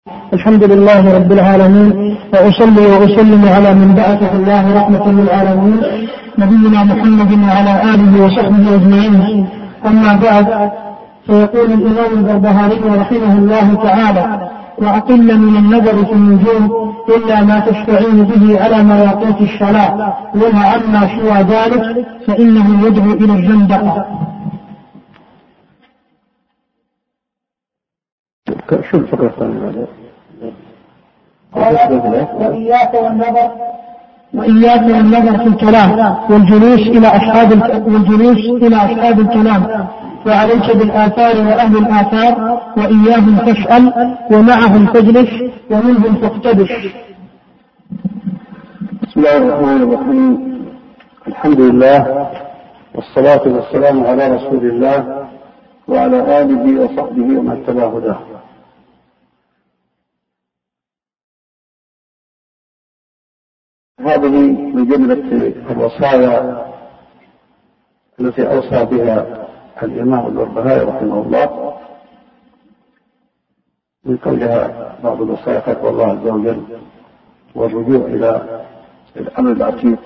الحمد لله رب العالمين، وأصلي وأسلم على من بعثه الله رحمة للعالمين نبينا محمد وعلى آله وصحبه أجمعين. أما بعد، فيقول الإمام البربهاري رحمه الله تعالى: وأقل من النظر في النجوم إلا ما تستعين به على مواقيت الصلاة، وما عما سوى ذلك فإنه يدعو إلى الزندقة. شو الفقرة الثانية؟ وإياك والنظر في الكلام والجلوس إلى أصحاب الكلام، وعليك بالآثار وأهل الآثار، وإياهم تسأل ومعهم تجلس ومنهم تقتبس. بسم الله الرحمن الرحيم. الحمد لله والصلاة والسلام على رسول الله وعلى آله وصحبه ومن اتبع هداه. هذه من جملة الوصايا التي أوصى بها الإمام البربهاري رحمه الله، من قولها بعض الوصايا تقوى الله عز وجل والرجوع إلى الأمر العتيق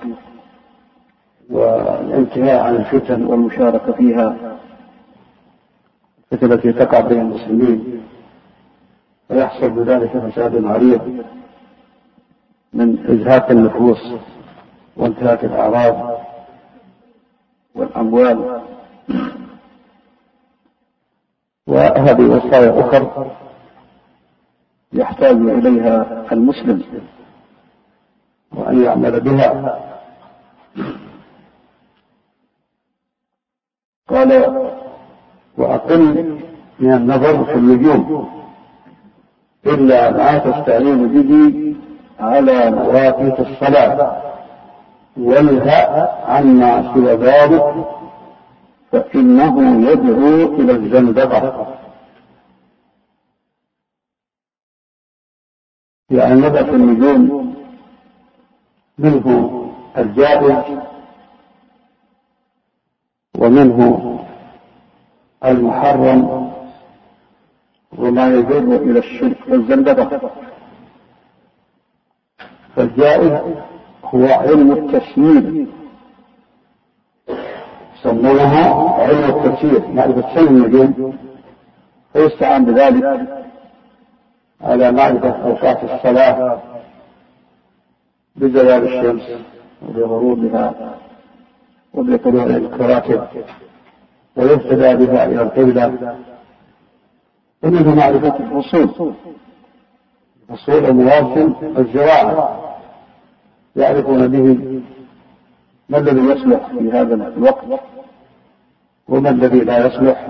والانتهاء عن الفتن والمشاركة فيها، الفتن التي تقع بين المسلمين ويحصل بذلك فساد عريض من إزهاق النفوس وانتهاك الأعراض والأموال. وهذه وصايا أخرى يحتاج إليها المسلم وأن يعمل بها. قال: وأقل من النظر في النجوم إلا ما تستعين به على مواقيت الصلاة، وانهى عما سوى ذلك فإنه يدعو إلى الزندقة. يعني النظر في النجوم منه الجائز ومنه المحرم وما يجر إلى الشرك والزندقة. فالجائز هو علم التسيير، يسمونها علم التسيير، معرفة سن النجوم، فيستعان بذلك على معرفة أوقات الصلاة بزوال الشمس وبغروبها وبطلوع الكواكب، ويهتدى بها إلى القبلة. ومنه معرفة الفصول المواسم الزراعة، يعرفون به ما الذي يصلح في هذا الوقت وما الذي لا يصلح.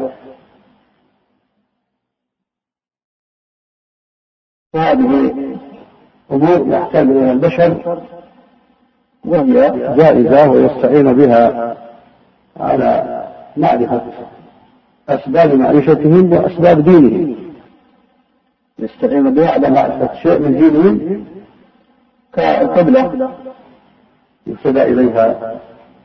هذه أمور يحتاج إليها البشر، وهي جائزة ويستعين بها على معرفة أسباب معيشتهم وأسباب دينهم، يستعين بها على معرفة شيء من دينهم كالقبلة يهتدى إليها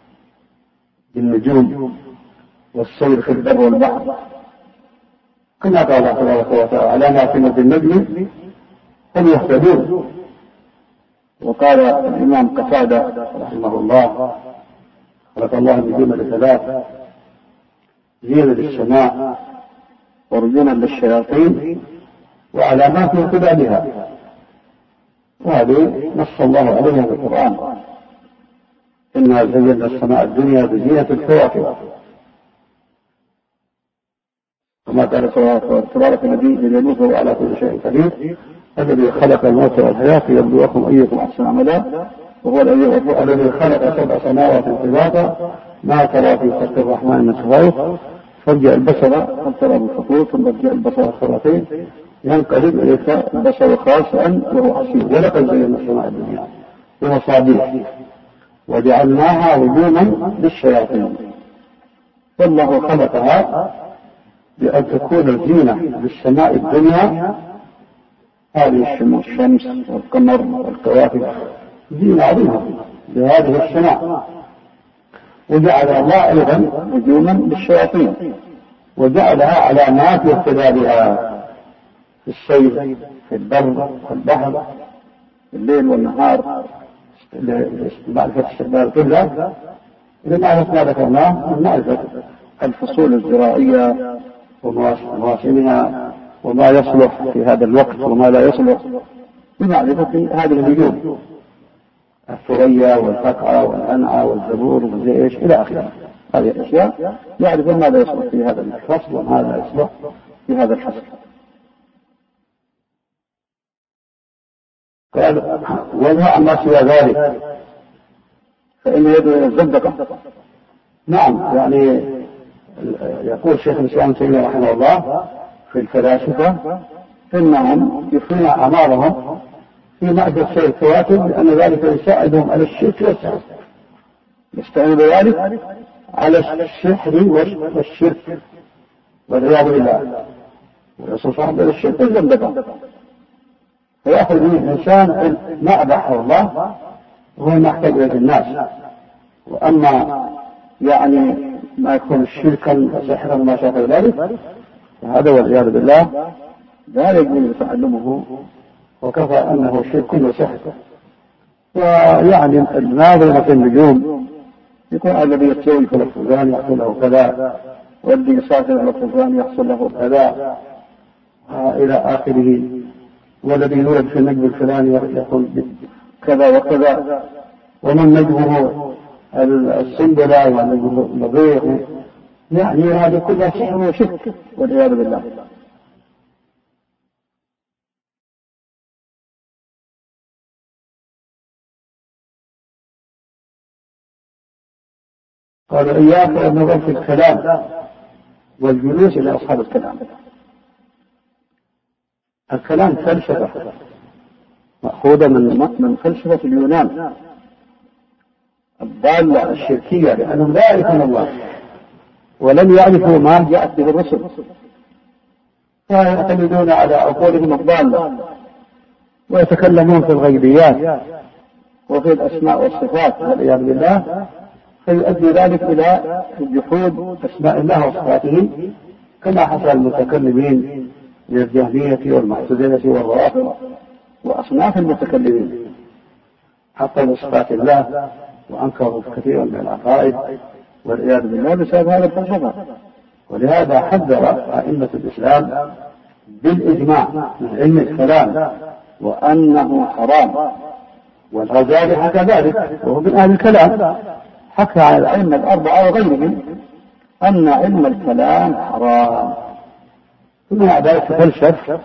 بالنجوم والسير في البر والبحر، كما قال الله تبارك وتعالى: على ما في النجم هم يهتدون. وقال الإمام قتادة رحمه الله: خلق الله النجوم لثلاث: زينة للسماء، ورجوما للشياطين، وعلامات يهتدى بها. وهذه نص الله عليها في القرآن: إنا زينا السماء الدنيا بزينة الكواكب. وما قال تبارك الذي يملكه على كل شيء قدير، الذي خلق الموت والحياة ليبلوكم أيكم أحسن عملا، وهو الذي خلق 7 سماوات طباقا ما ترى في خلق الرحمن من تفاوت، فارجع البصر هل ترى من فطور، ثم ارجع البصر كرتين ينقلب إليك البصر خاسئا وهو حسير. ولقد زينا السماء الدنيا بمصابيح وجعلناها رجوما للشياطين. والله خلقها بأن تكون الزينة للسماء الدنيا، هذه الشمس والقمر والكواكب زينة عظيمة لهذه السماء. وجعل الله أيضا رجوما للشياطين، وجعلها علامات يهتدى بها، في السير في البر والبحر في الليل والنهار معرفة استقبال القبلة، لمعرفة ما ذكرناه من معرفة الفصول الزراعية ومواسمها وما يصلح في هذا الوقت وما لا يصلح، بمعرفة هذه النجوم الثريا والفقعة والأنعى والزبور والجيش إلى آخره. هذه الأشياء يعرف ماذا يصلح في هذا الفصل وماذا يصلح في هذا الفصل. قال وما ما سوى ذلك فإنه يدعو إلى الزندقة. نعم، يعني يقول شيخ الإسلام ابن تيمية رحمه الله في الفلاسفة إنهم يفنون أعمارهم في معرفة سير الكواكب، لأن ذلك يساعدهم على الشرك والسحر، يستعين بذلك على السحر والشرك والعياذ بالله، والرسول صلى الله عليه وسلم الشرك والزندقة. فيأخذ منه الإنسان ما أباحه الله وهو ما يحتاج إليه الناس، وأما يعني ما يكون شركا وسحرا وما شابه ذلك فهذا والعياذ بالله لا يجوز تعلمه، وكفى أنه شرك وسحر. ويعني الناظر في النجوم يقول الذي يستوي في الفلان يحصل له كذا، والذي يسافر في الفلان يحصل له كذا إلى آخره، والذي يولد في النجم الفلاني يكون كذا وكذا، ومن نجمه السنبلة ونجم النظيف، يعني هذا كله سحر وشرك والعياذ بالله. قال إياك والنظر في الكلام والجلوس إلى أصحاب الكلام. الكلام فلسفة مأخوذة من فلسفة اليونان الضالة الشركية، لأنهم لا يعرفون الله ولم يعرفوا ما جاءت به الرسل، فيعتمدون على عقولهم الضالة ويتكلمون في الغيبيات وفي الأسماء والصفات والعياذ بالله، فيؤدي ذلك إلى جحود أسماء الله وصفاته، كما حصل المتكلمين من الجهمية والمعتزلة والروافض وأصناف المتكلمين حتى بصفات الله، وأنكروا كثيرا من العقائد والعياذ بالله بسبب هذا الفلسفة. ولهذا حذر أئمة الإسلام بالإجماع من علم الكلام وأنه حرام، والغزالي حكى ذلك وهو من أهل الكلام، حكى على الأئمة الأربعة وغيرهم أن علم الكلام حرام، ثم ذلك فلسف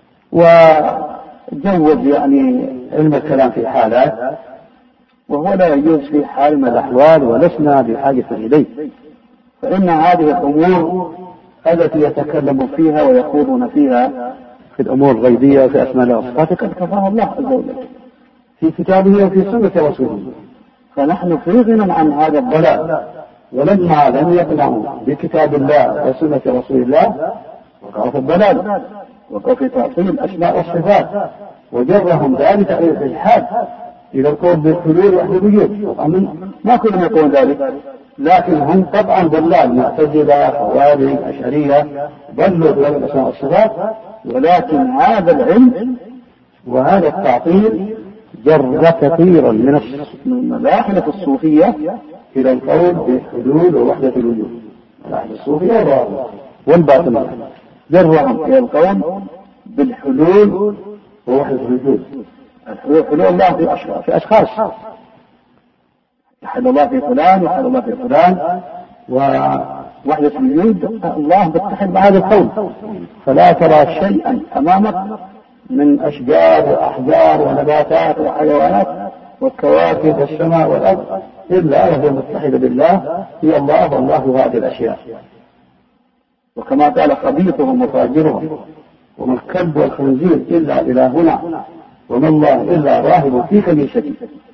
وجوز يعني علم الكلام في حالات، وهو لا يجوز في حال من الأحوال، ولسنا بحاجة إليه، فإن هذه الأمور التي يتكلم فيها ويخوضون فيها في الأمور الغيبية وفي أسماء الله وصفاته قد كفاها الله عز وجل في كتابه وفي سنة رسوله، فنحن في غنى عن هذا الضلال. ولما لم يقنعوا بكتاب الله وسنة رسول الله وقعوا في الضلال، وقعوا في تعطيل الأسماء والصفات، وجرهم ذلك إلى الإلحاد، إلى القول بالحلول والوجود. ما كلهم يقولون ذلك، لكن هم طبعا ضلال، معتزلة خوارج أشعرية، ضلوا في الأسماء والصفات، ولكن هذا العلم وهذا التعطيل جر كثيرا من ملاحدة الصوفية إلى القول بالحلول ووحدة الوجود. ملاحدة الصوفية والباطنية جرهم إلى القول بالحلول ووحدة الوجود. حلول الله في أشخاص، يحل الله في فلان ويحل الله في فلان، ووحدة الوجود الله بتحل بهذا القول، فلا ترى شيئا أمامك من أشجار وأحجار ونباتات وحيوانات والكواكب والسماء والأرض إلا وهو متحد بالله، هي الله والله هذه الأشياء. وكما قال خبيثهم وفاجرهم وما الكلب والخنزير إلا إلهنا وما الله إلا راهب في كنيسته.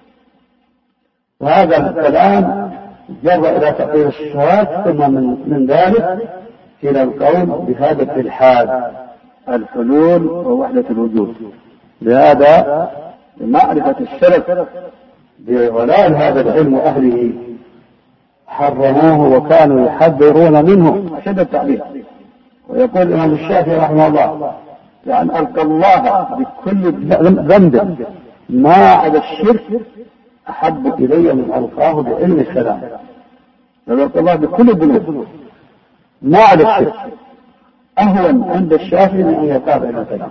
وهذا الكلام جر إلى تقرير الصفات، ثم من ذلك إلى القول بهذا الإلحاد الحلول ووحدة الوجود. لهذا معرفة السلف بضلال هذا العلم وأهله حرموه وكانوا يحذرون منه أشد التحذير. ويقول الإمام الشافعي رحمه الله يعني ألقى الله بكل ذنب ما عدا الشرك أحب إلي من ألقاه بعلم السلام. ألقى الله بكل الذنوب ما عدا الشرك أهون عند الشافعي من أن يتابع إلى الكلام،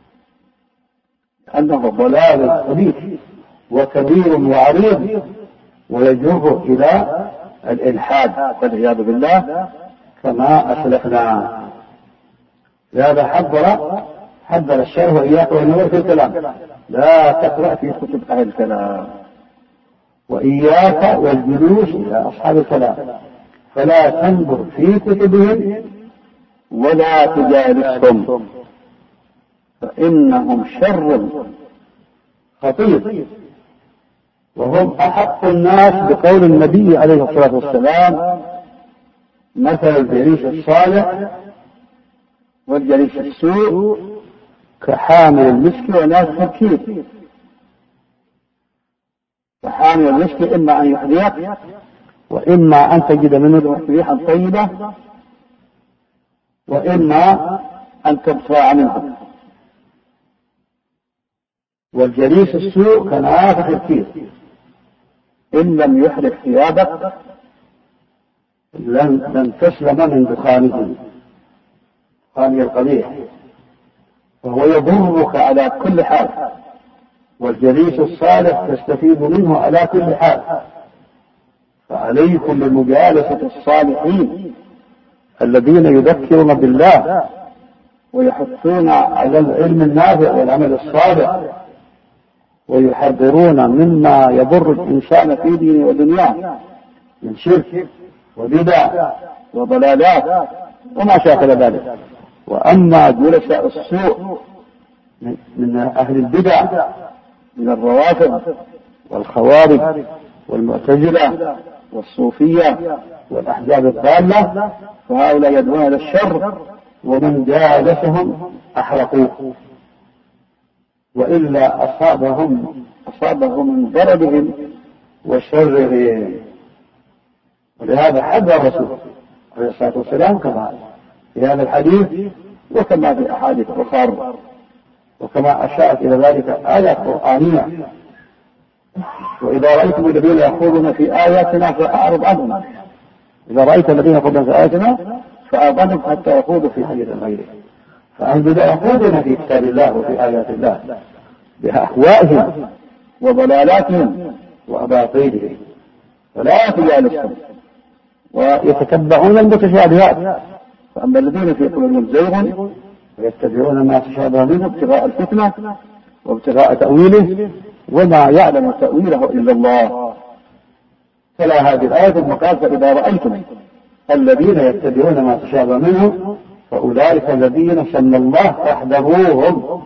أنه ضلال خبيث وكبير وعريض ويجره إلى الإلحاد والعياذ بالله كما أسلفنا. لهذا حذر الشيخ وإياك والنظر في الكلام، لا تقرأ في كتب أهل الكلام، وإياك والجلوس إلى أصحاب الكلام، فلا تنظر في كتبهم ولا تجالسهم فإنهم شر خطير، وهم أحق الناس بقول النبي عليه الصلاة والسلام: مثل الجليس الصالح والجليس السوء كحامل المسك ونافخ الكير. فحامل المسك إما أن يحذيك وإما أن تجد منه ريحا طيبة وإما أن تبتاع منه، والجليس السوء كنافخ الكير، إن لم يحرق ثيابك لن تسلم من دخانه القبيح، وهو يضرك على كل حال، والجليس الصالح تستفيد منه على كل حال. فعليكم بمجالسة الصالحين الذين يذكرون بالله ويحثون على العلم النافع والعمل الصالح، ويحذرون مما يضر الإنسان في دينه ودنياه من شرك وبدع وضلالات وما شاكل ذلك. وأما جلساء السوء من أهل البدع من الروافض والخوارج والمعتزلة والصوفية والأحزاب الضالة، فهؤلاء يدعون إلى الشر، ومن جالسهم أحرقوه، وإلا أصابهم من ضربهم وشرهم. ولهذا حذر الرسول عليه الصلاة والسلام كما في هذا الحديث وكما في أحاديث أخرى، وكما أشارت إلى ذلك آيات قرآنية: وإذا رأيتم الذين يخوضون في آياتنا فأعرض عنهم. إذا رأيت الذين يخوضون في آياتنا فأعرض عنهم حتى يخوضوا في حديث غيره. فأنزل يخوضون في كتاب الله وفي آيات الله بأهوائهم وضلالاتهم وأباطيلهم، فلا تجالسهم ويتتبعون المتشابهات. فأما الذين في قلوبهم زيغ ويتبعون ما تشابه منه ابتغاء الفتنة وابتغاء تأويله وما يعلم تأويله إلا الله. فلا هذه الآية المقال: فإذا رأيتم الذين يتبعون ما تشابه منه فأولئك الذين سمى الله فاحذروهم.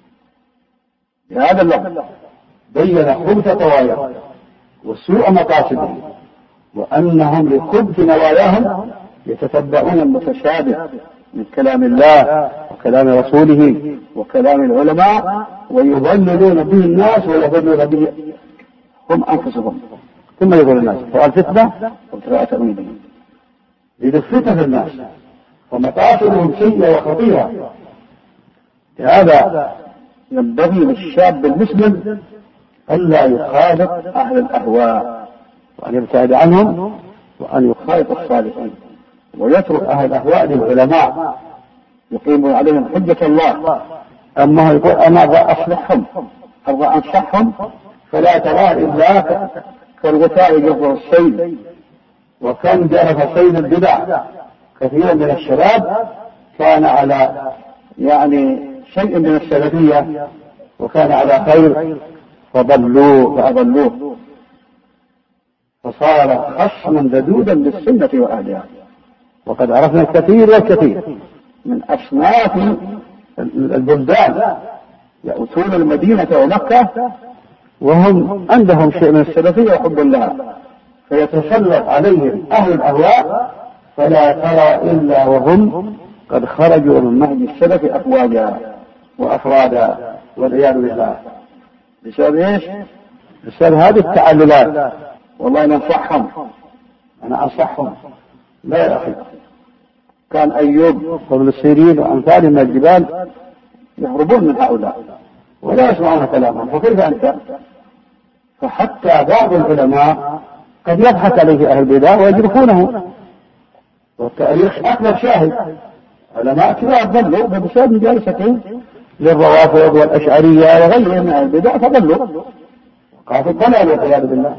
بهذا اللفظ بين خبث طواياهم وسوء مقاصدهم، وأنهم لخبث نواياهم يتتبعون المتشابه من كلام الله وكلام رسوله وكلام العلماء، ويضللون به الناس ويضلون به هم أنفسهم. ثم يقول الناس سؤال فتنة وابتغاء تأويله، إذا الفتنة الناس ومقاصدهم سيئة وخطيرة. لهذا ينبغي للشاب المسلم ألا يخالط أهل الأهواء وأن يبتعد عنهم، وأن يخالط الصالحين، ويترك أهل الأهواء للعلماء يقيمون عليهم حجة الله. أما يقول أنا أرضى أصلحهم أرضى أنصحهم، فلا ترى إلا كالغثاء يجر السيل، وكان جرف سيل البدع. كثيرا من الشباب كان على شيء من السلفية وكان على خير فأضلوه فصار خصما ذدودا للسنة وأهلها. وقد عرفنا الكثير والكثير من أصناف البلدان يأتون المدينة ومكة وهم عندهم شيء من السلفية وحب لها، فيتسلط عليهم أهل الأهواء فلا ترى إلا وهم قد خرجوا من مهد السلف أفواجا وأفرادا والعياذ بالله. بسبب إيش؟ بسبب هذه التعللات. والله أنا أنصحهم لا يا أخي. كان أيوب وابن السيرين وأمثال من الجبال يهربون من هؤلاء ولا يسمعون كلامهم، فكيف أنت؟ فحتى بعض العلماء قد يضحك عليه أهل البدع ويجرفونه، والتاريخ أكبر شاهد. علماء كبار ضلوا بسبب مجالستهم للروافض والأشعرية وغيرهم من أهل البدع، فضلوا وقعوا في الضلال والعياذ بالله.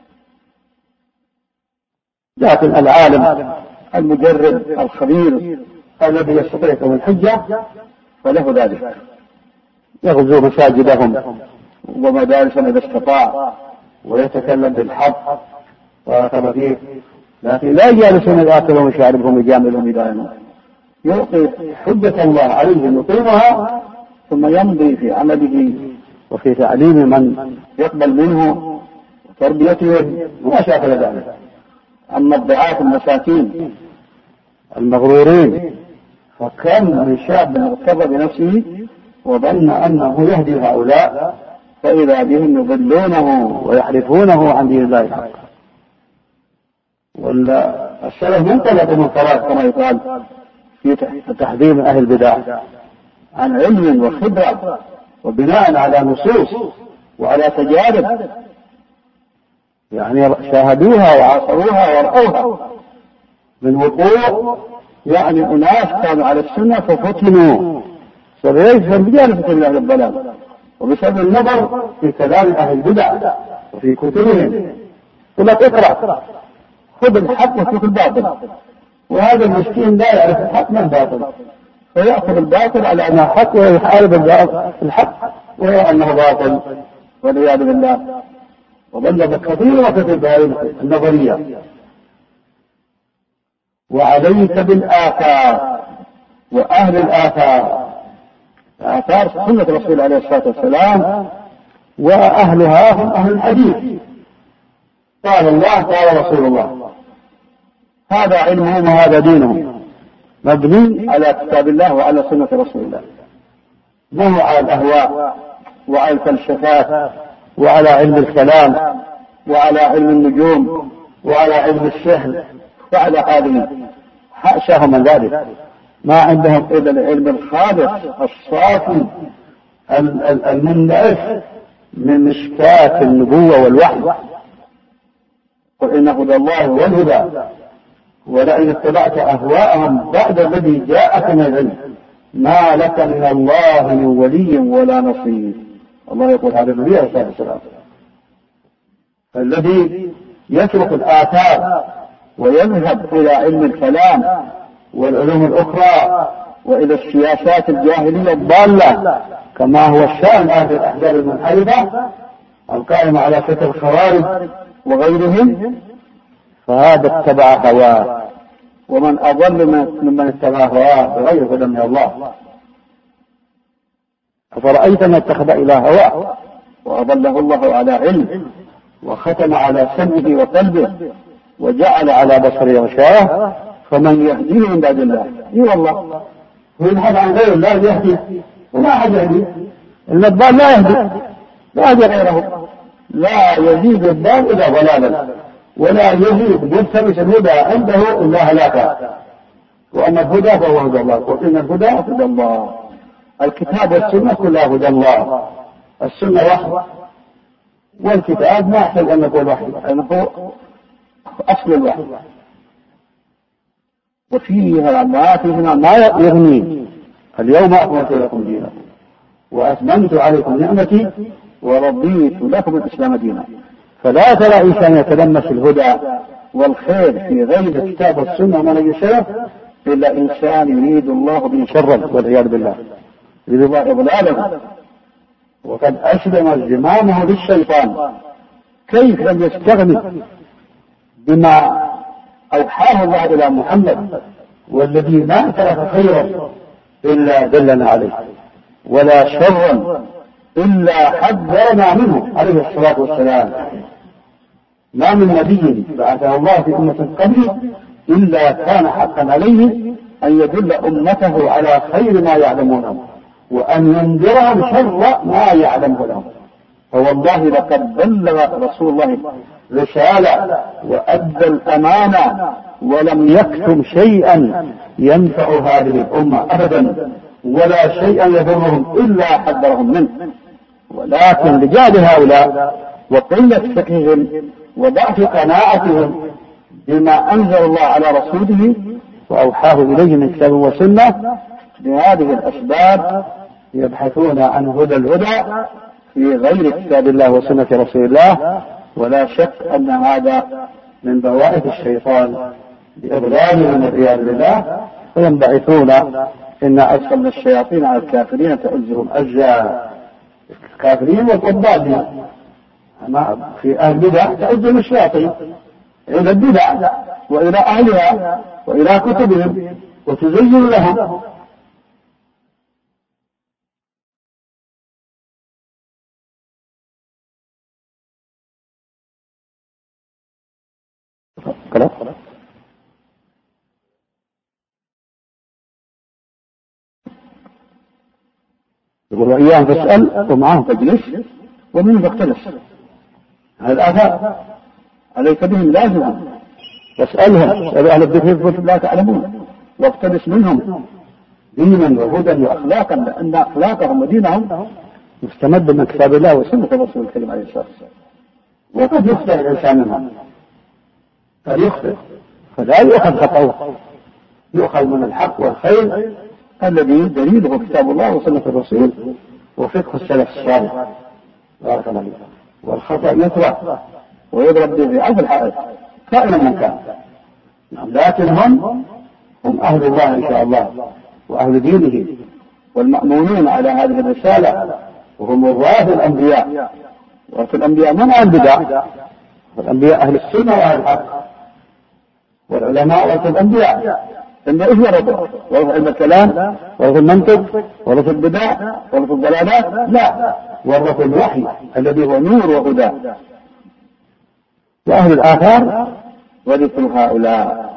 لكن العالم المجرد الخبير الذي يستطيع الحجة فله ذلك، يغزو مساجدهم ومدارسهم إذا استطاع ويتكلم بالحق ويعتبر فيه، لكن لا يجالسون يأكلون ويشاربهم ويجاملهم دائما. يلقي حجة الله عليهم يقيمها ثم يمضي في عمله وفي تعليم من يقبل منه وتربيته وما شاكل ذلك. أما الضعاف المساكين المغرورين فكم من شاب اغتر بنفسه وظن أنه يهدي هؤلاء فإذا بهم يضلونه ويحرفونه عن دين الله الحق. والسلف منطلق من طريق كما يقال في تحذير أهل البدع عن علم وخبرة وبناء على نصوص وعلى تجارب، يعني شاهدوها وعاصروها ورأوها من وقوع يعني أناس كانوا على السنة ففتنوا سبب مجالسة أهل الضلال وبسبب النظر في كلام أهل البدع وفي كتبهم. يقول لك اقرأ خذ الحق واترك الباطل، وهذا المسكين لا يعرف الحق من الباطل فيأخذ الباطل على أنه حق ويحارب الحق وهو أنه باطل والعياذ بالله. وبلغ كثيرة في النظرية. وعليك بالآثار وأهل الآثار، آثار سنة الرسول عليه الصلاة والسلام وأهلها هم أهل الحديث، قال الله قال رسول الله، هذا علمهم وهذا دينهم مبني على كتاب الله وعلى سنة رسول الله، ما هو على الأهواء وعلى الفلسفات وعلى علم الكلام وعلى علم النجوم وعلى علم السحر وعلى هذه. حاشاهم من ذلك، ما عندهم إلا العلم الخالص الصافي المنبعث من مشكاة النبوة والوحي. قل إن هدى الله هو الهدى ولئن اتبعت أهواءهم بعد الذي جاءك من العلم ما لك من الله من ولي ولا نصير. الله يقول هذا النبي عليه الصلاة والسلام. فالذي يترك الآثار ويذهب إلى علم الكلام والعلوم الأخرى وإلى السياسات الجاهلية الضالة كما هو الشأن في الأحزاب المنحرفة القائمة على فكر الخوارج وغيرهم، فهذا اتبع هواه، ومن أضل ممن اتبع هواه بغير هدى من الله. أفرأيت من اتخذ إله هواه وأضله الله على علم وختم على سمعه وقلبه وجعل على بصره غشاوة فمن يهديه من بعد الله؟ اي والله ويبحث عن غير الله يهدي وما أحد يهدي. الضال لا يهدي غيره، لا يزيد الضال إلا ضلالا ولا يزيد يلتمس الهدى عنده إلا هلاكا. وأما الهدى فهو هدى الله. قل إن الهدى هدى الله. الكتاب والسنة كلها هدى الله. السنة وحي والكتاب ما يحتاج أن يكون وحي لأنه أصل الوحي، وفيها ما يغني. اليوم أكملت لكم دينكم وأتممت عليكم نعمتي ورضيت لكم الإسلام دينا. فلا ترى إنسان يتلمس الهدى والخير في غير الكتاب والسنة ومن يشاء إلا إنسان يريد الله به شرا والعياذ بالله، يريد الله إضلاله وقد أسلم زمامه للشيطان. كيف لم يستغني بما أوحاه الله إلى محمد والذي ما ترك خيرا إلا دلنا عليه ولا شرا إلا حذرنا منه عليه الصلاة والسلام. ما من نبي بعثه الله في أمة قبله إلا كان حقا عليه أن يدل أمته على خير ما يعلمونه وأن ينذرهم شر ما يعلمه لهم. فوالله لقد بلغ رسول الله رسالة وأدى الأمانة ولم يكتم شيئا ينفع هذه الأمة أبدا ولا شيئا يضرهم إلا حذرهم منه، ولكن لجهل هؤلاء وقلة فقههم وضعف قناعتهم بما أنزل الله على رسوله وأوحاه إليه من كتاب وسنة، بهذه الأسباب يبحثون عن هدى الهدى في غير كتاب الله وسنة رسول الله. ولا شك أن هذا من بوائد الشيطان بإضلالهم والعياذ بالله، وينبعثون إن أرسلنا الشياطين على الكافرين تؤزهم أزا. الكافرين والضالين في أهل البدع تؤزهم الشياطين إلى البدع وإلى أهلها وإلى كتبهم وتزين لهم. يقول وإياهم تسأل ومعهم تجلس ومنهم تختلف. هذا عليك بهم لازم واسألهم، اسأل أهل الذكر لا تعلمون، واقتبس منهم دينا وهدى وأخلاقا، لأن أخلاقهم ودينهم مستمد من كتاب الله وسنة الرسول الكريم عليه الصلاة والسلام. وقد يخطئ الإنسان منهم، قد يخطئ، فلا يؤخذ خطأه، يؤخذ من الحق والخير الذي دليله كتاب الله وسنة الرسول وفقه السلف الصالح بارك الله فيك. والخطأ يترك ويضرب به عرض الحائط كائنا من كان، لكن هم أهل الله إن شاء الله وأهل دينه والمأمونون على هذه الرسالة، وهم ورث الأنبياء. ورث الأنبياء من أهل البدع، والأنبياء أهل السنة وأهل الحق، والعلماء ورث الأنبياء. إن إيش ورثوا؟ ورثوا علم الكلام، ورثوا المنطق، ورثوا البدع، ورثوا الضلالات؟ لا، ورثوا الوحي الذي هو نور وهدى. وأهل الآثار ورثوا هؤلاء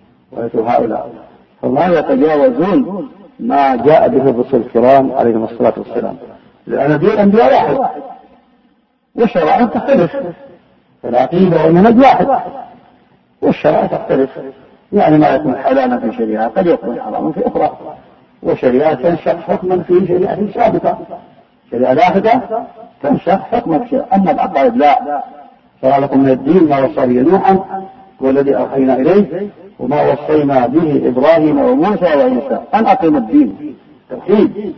فما يتجاوزون ما جاء به الرسل الكرام عليهم الصلاة والسلام، لأن دين الأنبياء واحد والشرائع تختلف، فالعقيدة والمنهج واحد والشرائع تختلف. يعني ما يكون حلالا في شريعة قد يكون حراما في أخرى، وشريعة تنشأ حكما في شريعة سابقة، شريعة لاحقة تنشأ حكما في شريعة. أما العقائد لا، شرع لكم من الدين ما وصى به نوحا والذي أوحينا إليه وما وصينا به إبراهيم وموسى وعيسى أن أقيموا الدين. توحيد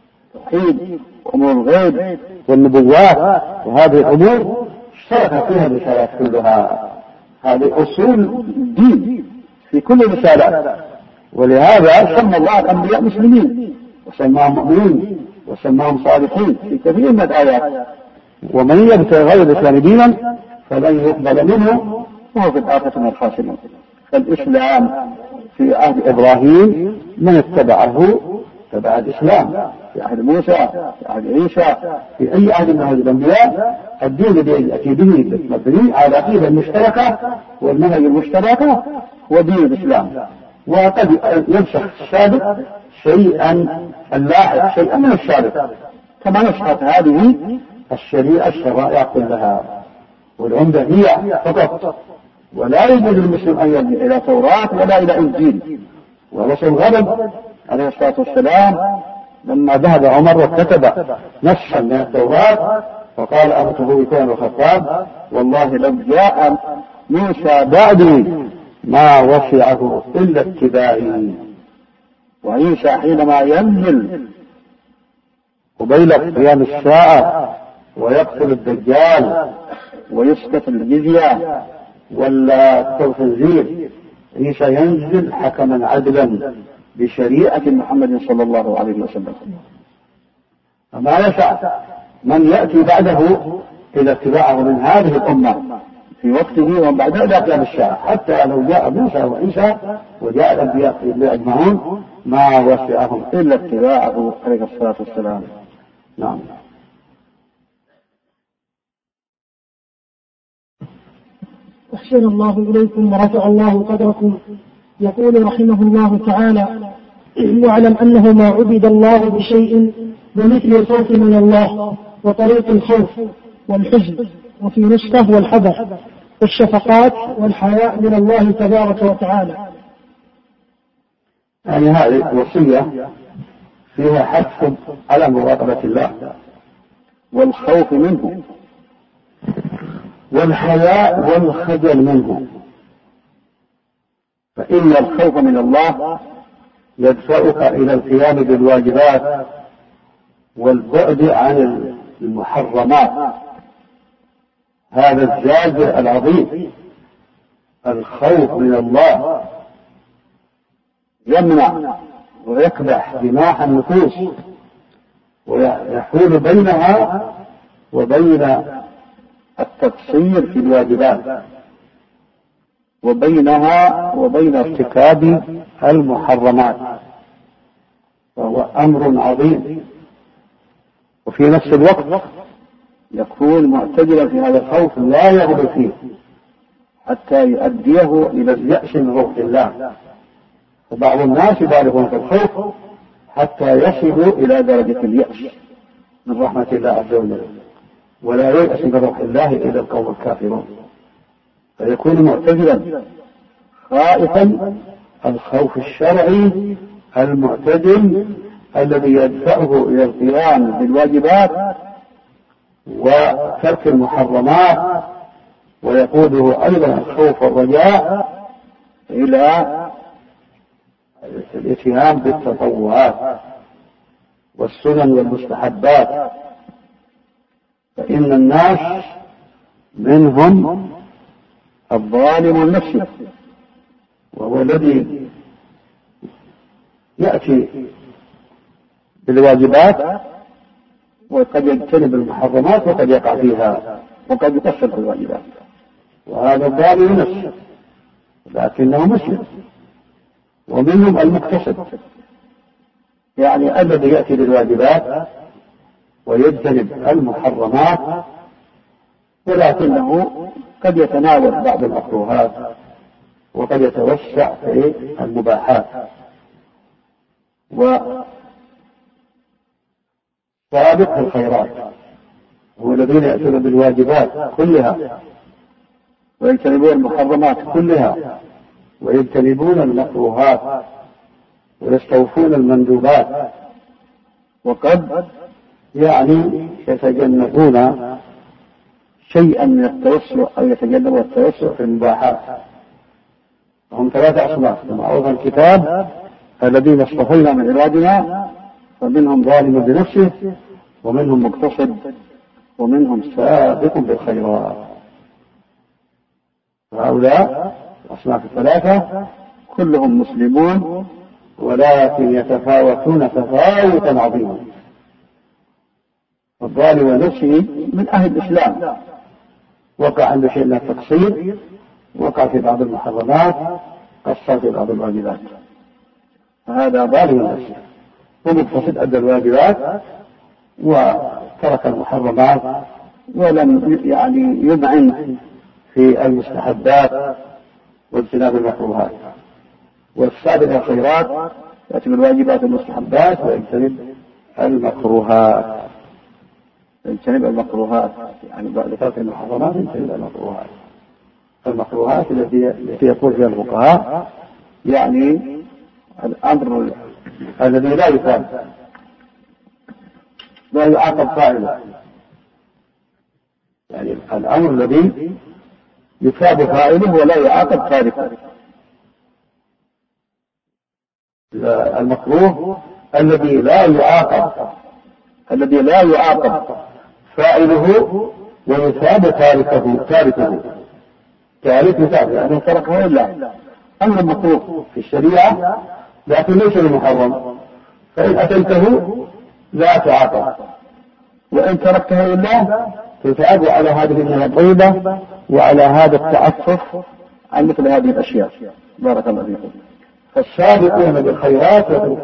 أمور الغيب والنبوات، وهذه الأمور اشترك فيها الرسالات كلها، هذه أصول الدين في كل الرسالات. ولهذا سمى الله الأنبياء مسلمين وسماهم مؤمنين وسماهم صالحين في كثير من الآيات. ومن يبتغي غير الإسلام دينا فلن يقبل منه وهو في الآخرة من الخاسرين. فالإسلام في عهد إبراهيم من اتبعه تبع الإسلام، في عهد موسى، في عهد عيسى، في أي عهد من هذه الأنبياء الدين الذي يأتي به مبني على العقيدة المشتركة والمنهج المشتركة ودين الإسلام. وقد ينسخ السابق شيئا اللاحق شيئا من السابق، كما نسخت هذه الشرائع كلها، والعمدة هي فقط. ولا يجوز للمسلم أن يرجع إلى توراة ولا إلى إنجيل. ورسول غضب عليه الصلاة والسلام لما ذهب عمر وكتب نصا من التوراة فقال أبته بن الخطاب والله لو جاء موسى بعدي ما وسعه إلا اتباعي. وعيسى حينما ينزل قبيل قيام الساعة ويقتل الدجال ويسقط الجزية ولا الخنزير، عيسى ينزل حكما عدلا بشريعة محمد صلى الله عليه وسلم. فما يسع من يأتي بعده إلى اتباعه من هذه الأمة في وقته وبعد ذلك قيام الساعة، حتى لو جاء موسى وعيسى وجاء الأنبياء يجمعون ما وسعهم إلا اتباعه عليه الصلاة والسلام. نعم. أحسن الله إليكم ورفع الله قدركم. يقول رحمه الله تعالى: واعلم أنه ما عبد الله بشيء بمثل الخوف من الله وطريق الخوف والحزن، وفي نسخة والحذر والشفقات والحياء من الله تبارك وتعالى. يعني هذه وصية فيها حث على مراقبة الله والخوف منه والحياء والخجل منه، فإن الخوف من الله يدفعك إلى القيام بالواجبات والبعد عن المحرمات. هذا الزاجر العظيم الخوف من الله يمنع ويكبح جماح النفوس ويحول بينها وبين التقصير في الواجبات وبينها وبين ارتكاب المحرمات، فهو أمر عظيم. وفي نفس الوقت يكون معتدلا في هذا الخوف لا يغلو فيه حتى يؤديه إلى اليأس من روح الله. وبعض الناس يبالغون في الخوف حتى يصلوا إلى درجة اليأس من رحمة الله عز وجل، ولا ييأس من روح الله إلى القوم الكافرون، فيكون معتدلا خائفا الخوف الشرعي المعتدل الذي يدفعه إلى القيام بالواجبات وترك المحرمات، ويقوده أيضا الخوف والرجاء إلى الاتيان بالتطوعات والسنن والمستحبات. فإن الناس منهم الظالم النفسي، وهو الذي يأتي بالواجبات وقد يجتنب المحرمات وقد يقع فيها وقد يقصر في الواجبات، وهذا الظالم نفسه لكنه مسلم. ومنهم المقتصد، يعني الذي يأتي بالواجبات ويجتنب المحرمات ولكنه قد يتناول بعض المكروهات وقد يتوسع في المباحات. وسابق الخيرات هو الذين يأتون بالواجبات كلها ويجتنبون المحرمات كلها ويجتنبون المكروهات ويستوفون المندوبات، وقد يعني يتجنبون شيئا من التوسع أو يتجنبوا التوسع في المباحات. هم ثلاثة أصناف كما أوضح الكتاب: الذين اصطفينا من عبادنا فمنهم ظالم بنفسه ومنهم مقتصد ومنهم سابق بالخيرات. هؤلاء الأصناف الثلاثة كلهم مسلمون ولكن يتفاوتون تفاوتا عظيما. الظالم نفسه من أهل الإسلام وقع عنده شيء من التقصير، وقع في بعض المحرمات، قصر في بعض الواجبات، فهذا ظالم نفسه. ومقتصد أدى الواجبات وترك المحرمات ولم يعني يمعن في المستحبات واجتناب المكروهات. والسابق الخيرات يأتي بالواجبات والمستحبات ويجتنب المكروهات. يعني بعد ترك المحرمات يجتنب المكروهات. المكروهات التي يقول فيها الفقهاء يعني الأمر الذي لا يثاب لا يعاقب فاعله، يعني الأمر الذي يثاب فاعله ولا يعاقب تاركه. المكروه الذي لا يعاقب فاعله ويثاب تاركه يثاب يعني تركه إلا أمر مكروه في الشريعة لكن ليس المحرم، فإن أتيته لا تعاقب، وإن تركته لله تثاب على هذه النية الطيبة وعلى هذا التعفف عن مثل هذه الأشياء. بارك الله فيكم. فالسابقون بالخيرات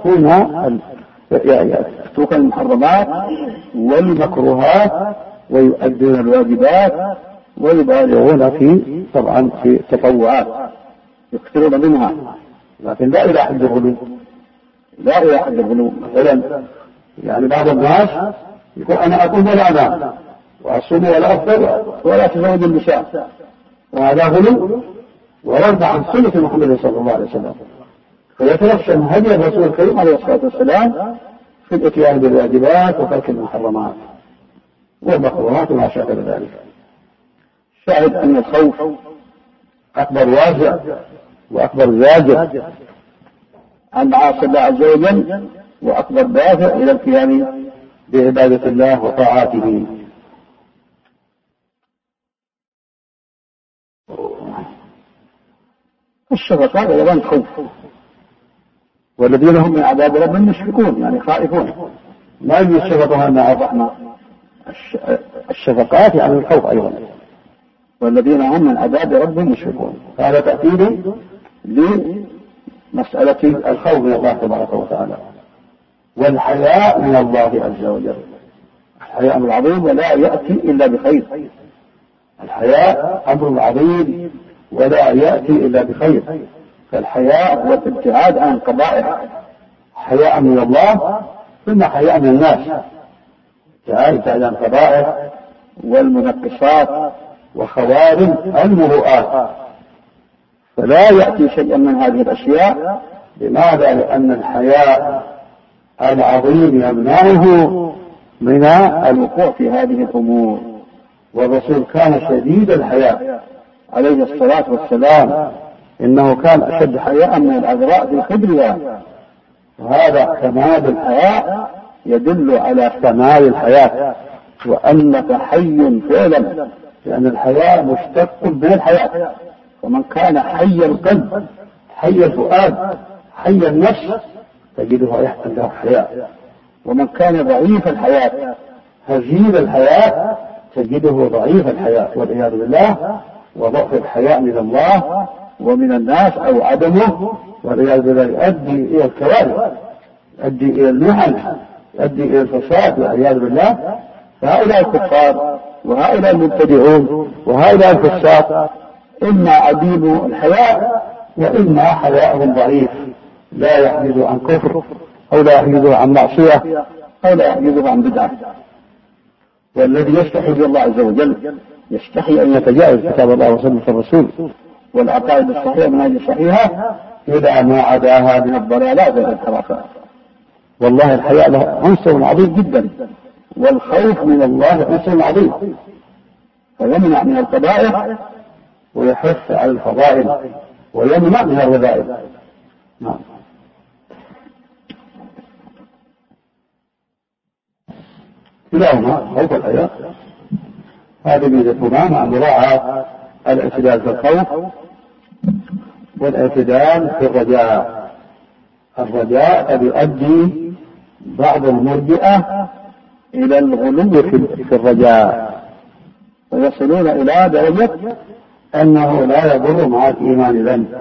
يتركون المحرمات والمكروهات ويؤدون الواجبات ويبالغون طبعا في التطوعات يكثرون منها، لكن لا إلى حد الغلو. مثلا يعني بعض الناس يقول أنا أقوم ولا أنام وأصوم ولا أفطر ولا أتزوج النساء، وهذا غلو ورد عن سنة محمد صلى الله عليه وسلم، فيتلقى هدي الرسول الكريم عليه الصلاة والسلام في الاتيان بالواجبات وترك المحرمات والمكروهات وما شابه ذلك. شاهد أن الخوف أكبر وازع وأكبر زاجر عن معاصي الله عز وجل، وأكبر دافع إلى القيام بعبادة الله وطاعاته. الشفقات أيضا خوف، والذين هم من عذاب ربهم مشفقون، يعني خائفون. ما يجوز الشفقة مع الرحمة، الشفقات يعني الخوف أيضا. والذين هم من عذاب ربهم مشفقون، هذا تأكيد لمسألة الخوف من الله تبارك وتعالى. والحياء من الله عز وجل، الحياء أمر عظيم ولا يأتي إلا بخير. الحياء أمر عظيم ولا يأتي إلا بخير. فالحياء هو الابتعاد عن القبائح، حياء من الله ثم حياء من الناس، ابتعاد عن القبائح والمنقصات وخوارم المروءات. فلا يأتي شيئا من هذه الأشياء. لماذا؟ لأن الحياء العظيم يمنعه من الوقوع في هذه الأمور. والرسول كان شديد الحياء عليه الصلاة والسلام، إنه كان أشد حياء من العذراء في خدرها. وهذا كمال الحياء يدل على كمال الحياة، وأنك حي فعلا، لأن الحياء مشتق من الحياة. ومن كان حي القلب حي الفؤاد حي النفس تجده يحصل له حياء. ومن كان ضعيف الحياة هزيل الحياة تجده ضعيف الحياة والعياذ بالله. وضعف الحياء من الله ومن الناس أو عدمه والعياذ بالله يؤدي إلى الكوارث، يؤدي إلى المحن، يؤدي إلى الفساد والعياذ بالله. فهؤلاء الكفار وهؤلاء المبتدعون وهؤلاء الفساق إما عديم الحياء وإما حياءهم ضعيف، لا يحجز عن كفر أو لا يحجز عن معصية أو لا يحجز عن بدعة. والذي يستحي بالله عز وجل يستحي أن يتجاوز كتاب الله وسنة الرسول والعقائد الصحيحة من هذه الصحيحة إلى ما عداها من الضلالات والانحرافات. والله الحياء له عنصر عظيم جدا، والخوف من الله عنصر عظيم، فيمنع من القبائح ويحث على الفضائل ويمنع من الرذائل. نعم. كلاهما خوف الحياة، هذه ميزتهما مع مراعاة الاعتدال في الخوف والاعتدال في الرجاء. الرجاء قد يؤدي بعض المرجئة إلى الغلو في الرجاء، ويصلون إلى درجة أنه لا يضر مع الإيمان ذنب،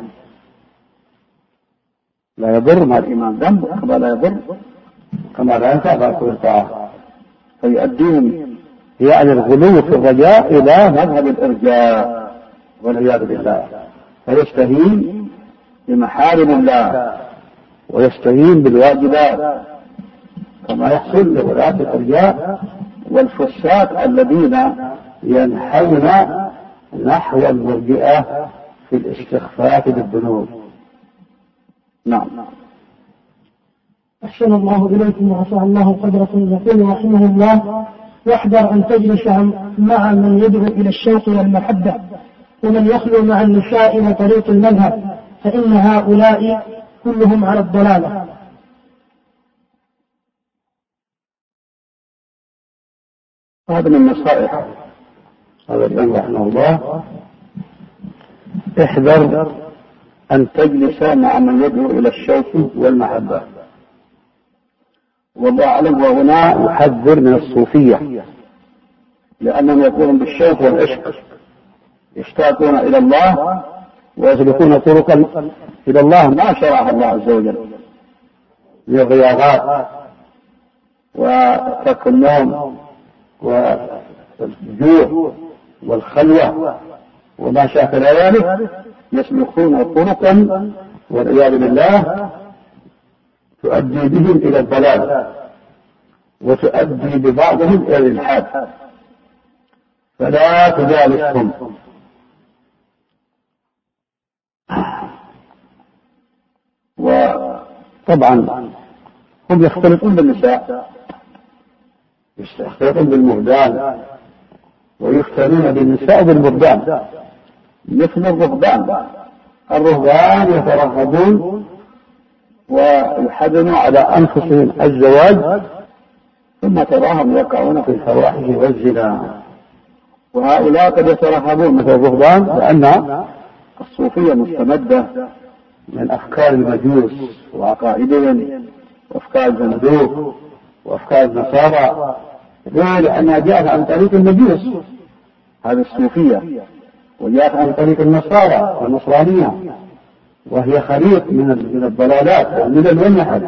لا يضر مع الإيمان ذنب كما لا يضر كما لا ينفع مع كل طاعة، فيؤديهم يعني الغلو في الرجاء إلى مذهب الإرجاء والعياذ بالله. فيستهين بمحارم الله ويستهين بالواجبات كما يحصل لولاة الإرجاء والفساق الذين ينحون نحو المرجئة في الاستخفاف بالذنوب. نعم. أحسن الله إليكم ورفع الله قدركم. يقول رحمه الله: واحذر أن تجلس مع من يدعو إلى الشوق والمحبة، ومن يخلو مع النساء إلى طريق المذهب، فإن هؤلاء كلهم على الضلالة. هذا من نصائح هذا الإمام رحمه الله: احذر أن تجلس مع من يدعو إلى الشوق والمحبة. والله أعلم وهنا يحذر من الصوفية، لأنهم يقولون بالشوق والعشق، يشتاقون إلى الله ويسلكون طرقا إلى الله ما شرعها الله عز وجل من الرياضات وترك النوم والجوع والخلوة وما شاكل ذلك، يسلكون طرقا والعياذ بالله تؤدي بهم إلى الضلال وتؤدي ببعضهم إلى الإلحاد، فلا تجالسهم. وطبعا هم يختلطون بالنساء، يختلطون بالمردان ويختلون بالنساء بالمردان، مثل الرهبان يترهبون ويحزنوا على أنفسهم الزواج، ثم تراهم يقعون في الفواحش والزنا. وهؤلاء قد يترهبون مثل الرهبان لأن الصوفية مستمدة من أفكار المجوس وعقائدهم وأفكار الزندوق وأفكار النصارى، لأنها جاءت عن طريق المجوس هذه الصوفية، وجاءت عن طريق النصارى والنصرانية، وهي خليط من الضلالات والملل والنحل.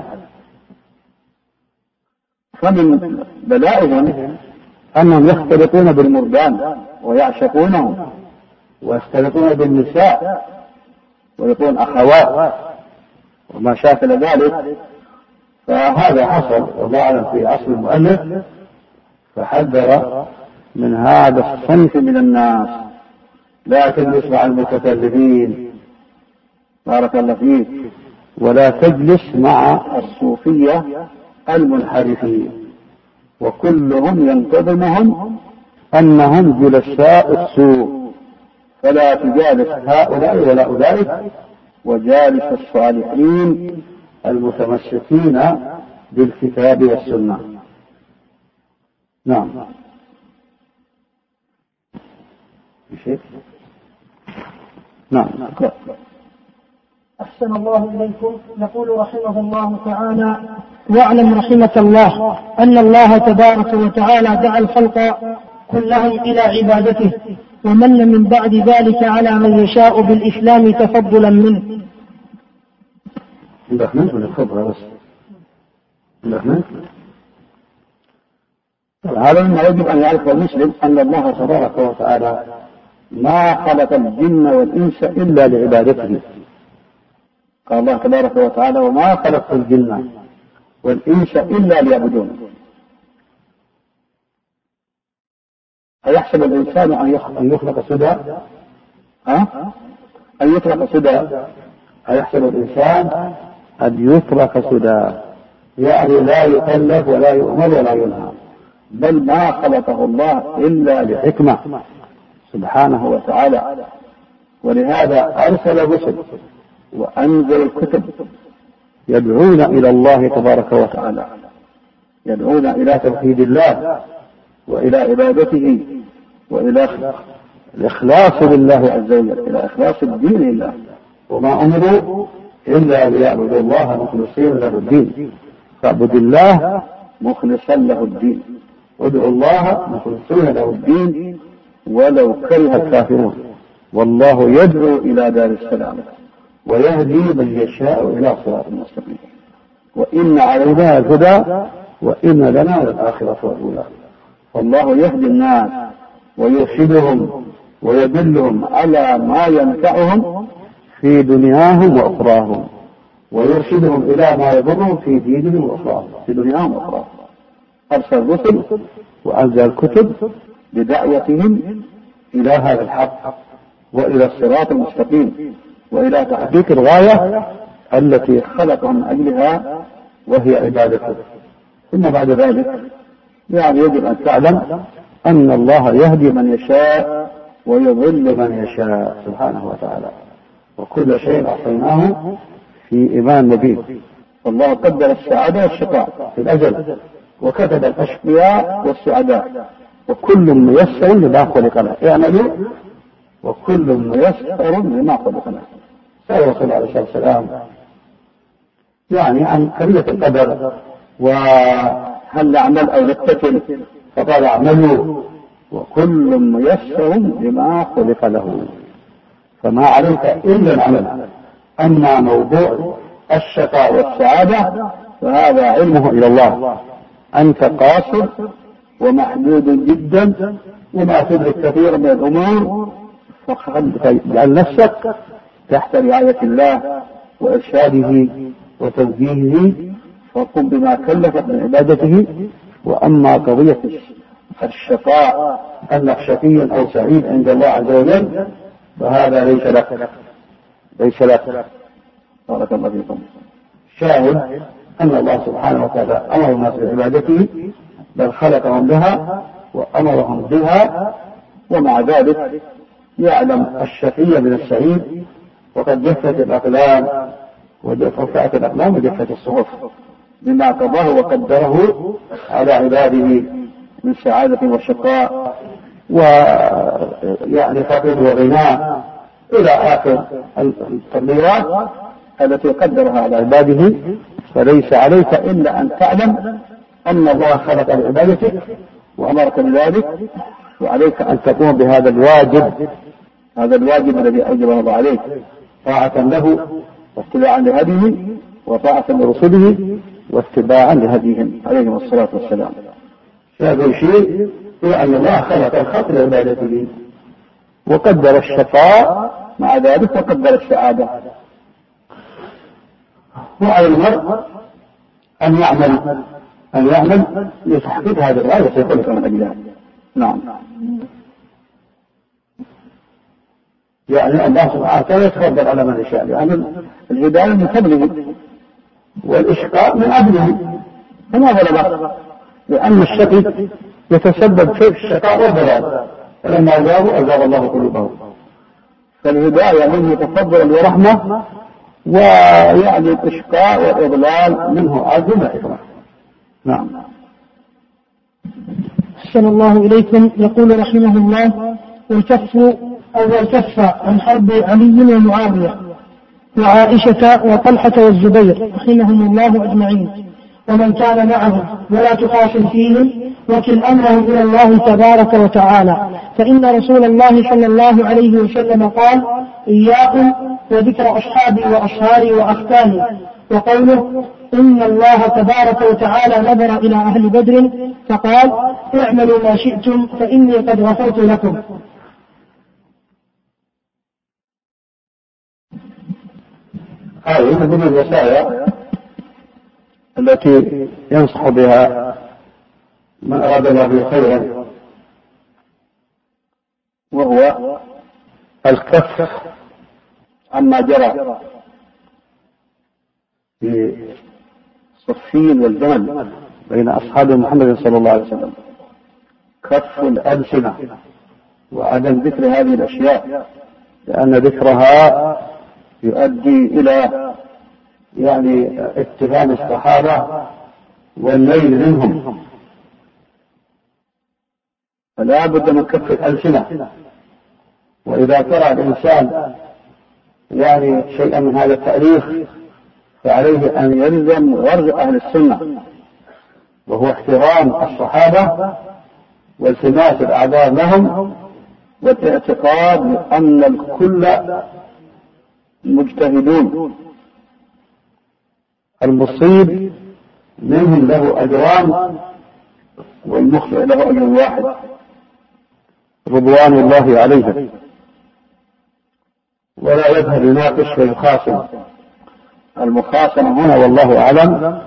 فمن بلائهم أنهم يختلطون بالمردان ويعشقونهم، ويختلطون بالنساء ويكون أخوات وما شاكل ذلك. فهذا حصل والله أعلم في عصر المؤلف، فحذر من هذا الصنف من الناس. لا تجلس مع المتكلمين بارك الله فيك، ولا تجلس مع الصوفية المنحرفين، وكلهم ينتظمهم أنهم جلساء السوء، فلا تجالس هؤلاء ولا أولئك، وجالس الصالحين المتمسكين بالكتاب والسنة. نعم. نعم. أحسن الله إليكم. يقول رحمه الله تعالى: واعلم رحمك الله أن الله تبارك وتعالى دعا الخلق كلهم إلى عبادته، ومن من بعد ذلك على من يشاء بالإسلام تفضلا منه. هذا مما يجب أن يعرف المسلم أن الله تبارك وتعالى ما خلق الجن والإنس إلا لعبادته. قال الله تبارك وتعالى: وما خلقت الجن والإنس إلا ليعبدون. أيحسب الإنسان أن يخلق سدى؟ أن يترك سدى؟ أيحسب الإنسان أن يترك سدى؟ يعني لا يكلف ولا يؤمر ولا ينهى، بل ما خلقه الله إلا لحكمة سبحانه وتعالى. ولهذا أرسل الرسل وأنزل الكتب يدعون إلى الله تبارك وتعالى، يدعون إلى توحيد الله وإلى عبادته وإلى الإخلاص لله عز وجل، إلى إخلاص الدين لله. وما أمروا إلا ليعبدوا الله مخلصين له الدين، فاعبد الله مخلصا له الدين، وادعوا الله مخلصين له الدين ولو كره الكافرون. والله يدعو إلى دار السلام ويهدي من يشاء إلى صراط مستقيم. وإن علينا الهدى وإن لنا الآخرة والأولى. فالله يهدي الناس ويرشدهم ويدلهم على ما ينفعهم في دنياهم وأخراهم، ويرشدهم إلى ما يضرهم في دينهم وأخراهم، في دنياهم وأخراهم. أرسل الرسل وأنزل الكتب بدعوتهم إلى هذا الحق وإلى الصراط المستقيم وإلى تحقيق الغاية التي خلقهم من أجلها وهي عبادته. ثم بعد ذلك يعني يجب أن تعلم أن الله يهدي من يشاء ويضل من يشاء سبحانه وتعالى، وكل شيء أعطيناه في إيمان مبين. والله قدر السعادة والشقاء في الأجل، وكتب الأشقياء والسعداء، وكل ميسر لما خلق له. اعملوا وكل ميسر لما خلق له. سأل الرسول عليه الصلاة والسلام يعني عن قضية القدر، وهل نعمل أو نقتتل؟ فقال: اعملوا وكل ميسر لما خلق له. فما عليك إلا العمل. أما موضوع الشقاء والسعادة فهذا علمه إلى الله. أنت قاصر ومحدود جدا وما تدرك كثيرا من الأمور، فاجعل نفسك تحت رعاية الله وإرشاده وتوجيهه، فقم بما كلفت من عبادته. وأما قضية الشقاء أنك شقي أو سعيد عند الله عز وجل فهذا ليس لك. بارك الله فيكم. شاهد أن الله سبحانه وتعالى أمر الناس بعبادته، بل خلقهم بها وأمرهم بها، ومع ذلك يعلم الشقي من السعيد، وقد جفت الأقلام وجفت الصحف بما قضاه وقدره على عباده من سعادة وشقاء ويعني فقر وغناء إلى آخر التقديرات التي قدرها على عباده. فليس عليك إلا أن تعلم أن الله خلق لعبادتك وأمرك بذلك، وعليك أن تقوم بهذا الواجب، هذا الواجب الذي أوجبه الله عليك، طاعة له واتباعا لهديه، وطاعة لرسله واتباعا لهديهم عليهم الصلاة والسلام. هذا الشيء هو أن الله خلق الخلق لعبادته، وقدر الشقاء مع ذلك وقدر السعادة. وعلى المرء أن يعمل لتحقيق هذه الغاية في كل من أجلها. نعم. يعني الله سبحانه وتعالى يتفضل على من يشاء، يعني الهداية من فضله والإشقاء من أجله، فما ظلم، لأن الشقي يتسبب في الشقاء والضلال، فلما أزاغ الله قلوبهم. فالهداية منه تفضل ورحمة، ويعني الإشقاء والإضلال منه عزم وحكمة. نعم. أحسن الله إليكم. يقول رحمه الله: والكف عن حرب علي ومعاوية وعائشة وطلحة والزبير رحمهم الله أجمعين ومن كان معهم، ولا تخاصم فيهم، وكل أمرهم إلى الله تبارك وتعالى، فإن رسول الله صلى الله عليه وسلم قال: إياكم وذكر أصحابي وأصهاري وأختاني، وقوله: إن الله تبارك وتعالى نظر إلى أهل بدر فقال: اعملوا ما شئتم فإني قد غفرت لكم. هذه من الوصايا التي ينصح بها من أراد الله به خيرا، وهو الكف عما جرى في صفين والجمل بين أصحاب محمد صلى الله عليه وسلم، كف الألسنة وعدم ذكر هذه الأشياء، لأن ذكرها يؤدي إلى يعني اتهام الصحابة والميل منهم، فلا بد من كف الألسنة. وإذا ترى الإنسان يعني شيئا من هذا التاريخ فعليه أن يلزم غرز أهل السنة، وهو احترام الصحابة والتماس الأعذار لهم، والاعتقاد أن الكل مجتهدون، المصيب منهم له أجران والمخطئ له أجر واحد رضوان الله عليهم. ولا يذهب يناقش ويخاصم. المخاصمة هنا والله أعلم،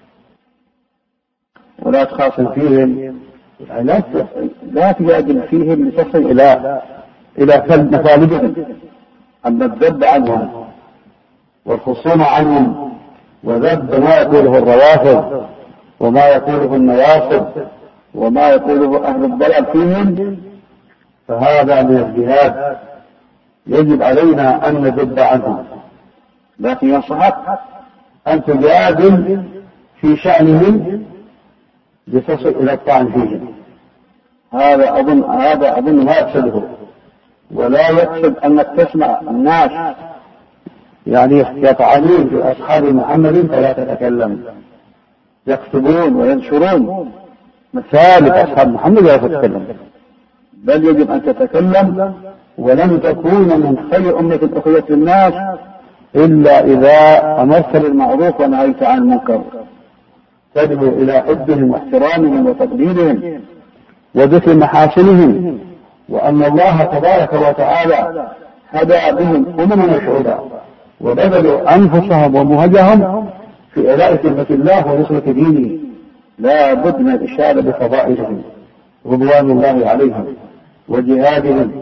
ولا تخاصم فيهم، لا تجادل فيهم لتصل إلى مطالبهم. أما الذب عنهم والخصوم عنهم وذب ما يقوله الروافض وما يقوله النواصب وما يقوله أهل الضلال فيهم، فهذا من الجهاد، يجب علينا أن نذب عنهم. لكن ينصحك أن تجادل في شأنهم لتصل إلى الطعن فيهم. هذا أظن ما يقصده، ولا يقصد أنك تسمع الناس يعني يطعنون في أصحاب محمد فلا تتكلم، يكتبون وينشرون مثالب أصحاب محمد ولا تتكلم، بل يجب أن تتكلم. ولن تكون من خير أمة أخرجت للناس إلا إذا أمرت بالمعروف ونهيت عن المنكر، تدعو إلى حبهم واحترامهم وتقديرهم وذكر محاسنهم، وأن الله تبارك وتعالى هدى بهم أمما وشعوبا وبذلوا أنفسهم ومهجهم في إعلاء كلمة الله ونصرة دينه. لا بد من الإشارة بفضائلهم رضوان الله عليهم وجهادهم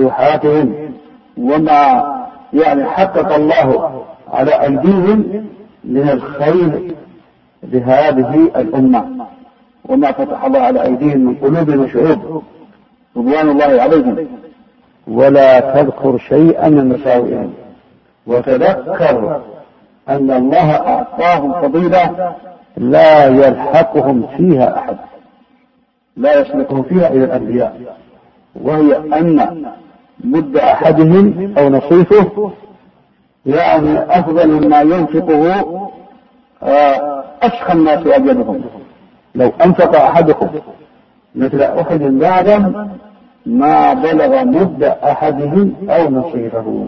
وفتوحاتهم، وما يعني حقق الله على أيديهم من الخير لهذه الأمة، وما فتح الله على أيديهم من قلوب وشعوب رضوان الله عليهم، ولا تذكر شيئا من مساوئهم، وتذكر أن الله أعطاهم فضيلة لا يلحقهم فيها أحد، لا يسلكهم فيها إلى الأنبياء، وهي أن مد أحدهم أو نصيفه يعني أفضل مما ينفقه أشقى الناس وأجلهم. لو أنفق أحدكم مثل أحد ذهبا ما بلغ مد أحدهم أو نصيفه.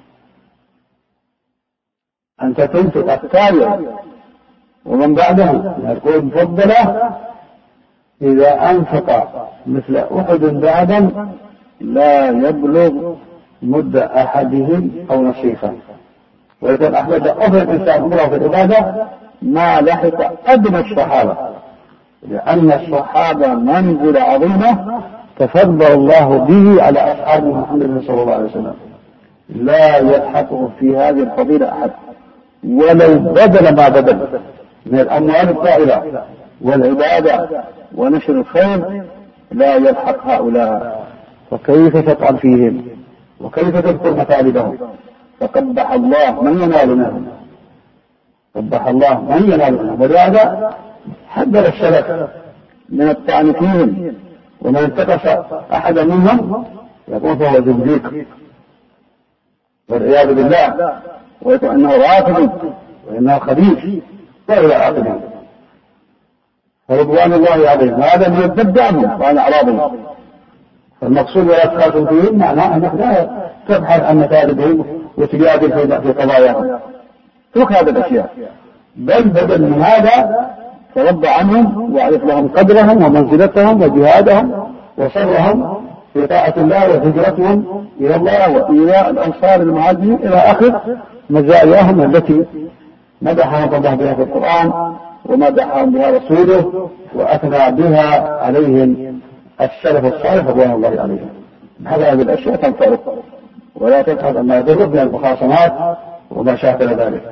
أنت تنفق التابع ومن بعده يكون مفضلة إذا أنفق مثل أحد ذهبا لا يبلغ مد أحدهم أو نصيفه. وإذا أحمد أفضل الإنسان عمره في العبادة ما لحق أدنى الصحابة، لأن الصحابة منزلة عظيمة تفضل الله به على أصحاب محمد صلى الله عليه وسلم، لا يلحقه في هذه الفضيلة أحد، ولو بدل ما بدل من الأموال الطائلة والعبادة ونشر الخير لا يلحق هؤلاء. فكيف تطعن فيهم وكيف تذكر مطالبهم؟ فقبح الله من ينالنا، قبح الله من ينالنا. ولهذا حذر السلف من الطعن فيهم، ومن انتقص أحدا منهم يقول فهو زنديق والعياذ بالله، ويقول أنه رافض وإنه خبيث وإلى آخره. فرضوان الله عليهم هذا من الذب عنهم وعن أعراضهم. فالمقصود ولا تخاطب فيهم معناه أنك لا تبحث عن مطالبهم وتجادل في قضاياهم، اترك هذه الأشياء، بل بدل من هذا ترضى عنهم واعرف لهم قدرهم ومنزلتهم وجهادهم وصبرهم في طاعة الله وهجرتهم إلى الله وإيواء الأنصار المهاجرين إلى آخر مزاياهم التي مدحهم الله بها في القرآن ومدحهم بها رسوله وأثنى بها عليهم السلف الصالح رضوان الله عليهم. هذه الأشياء تنفرق ولا تبحث عما يضرك من المخاصمات وما شاكل ذلك.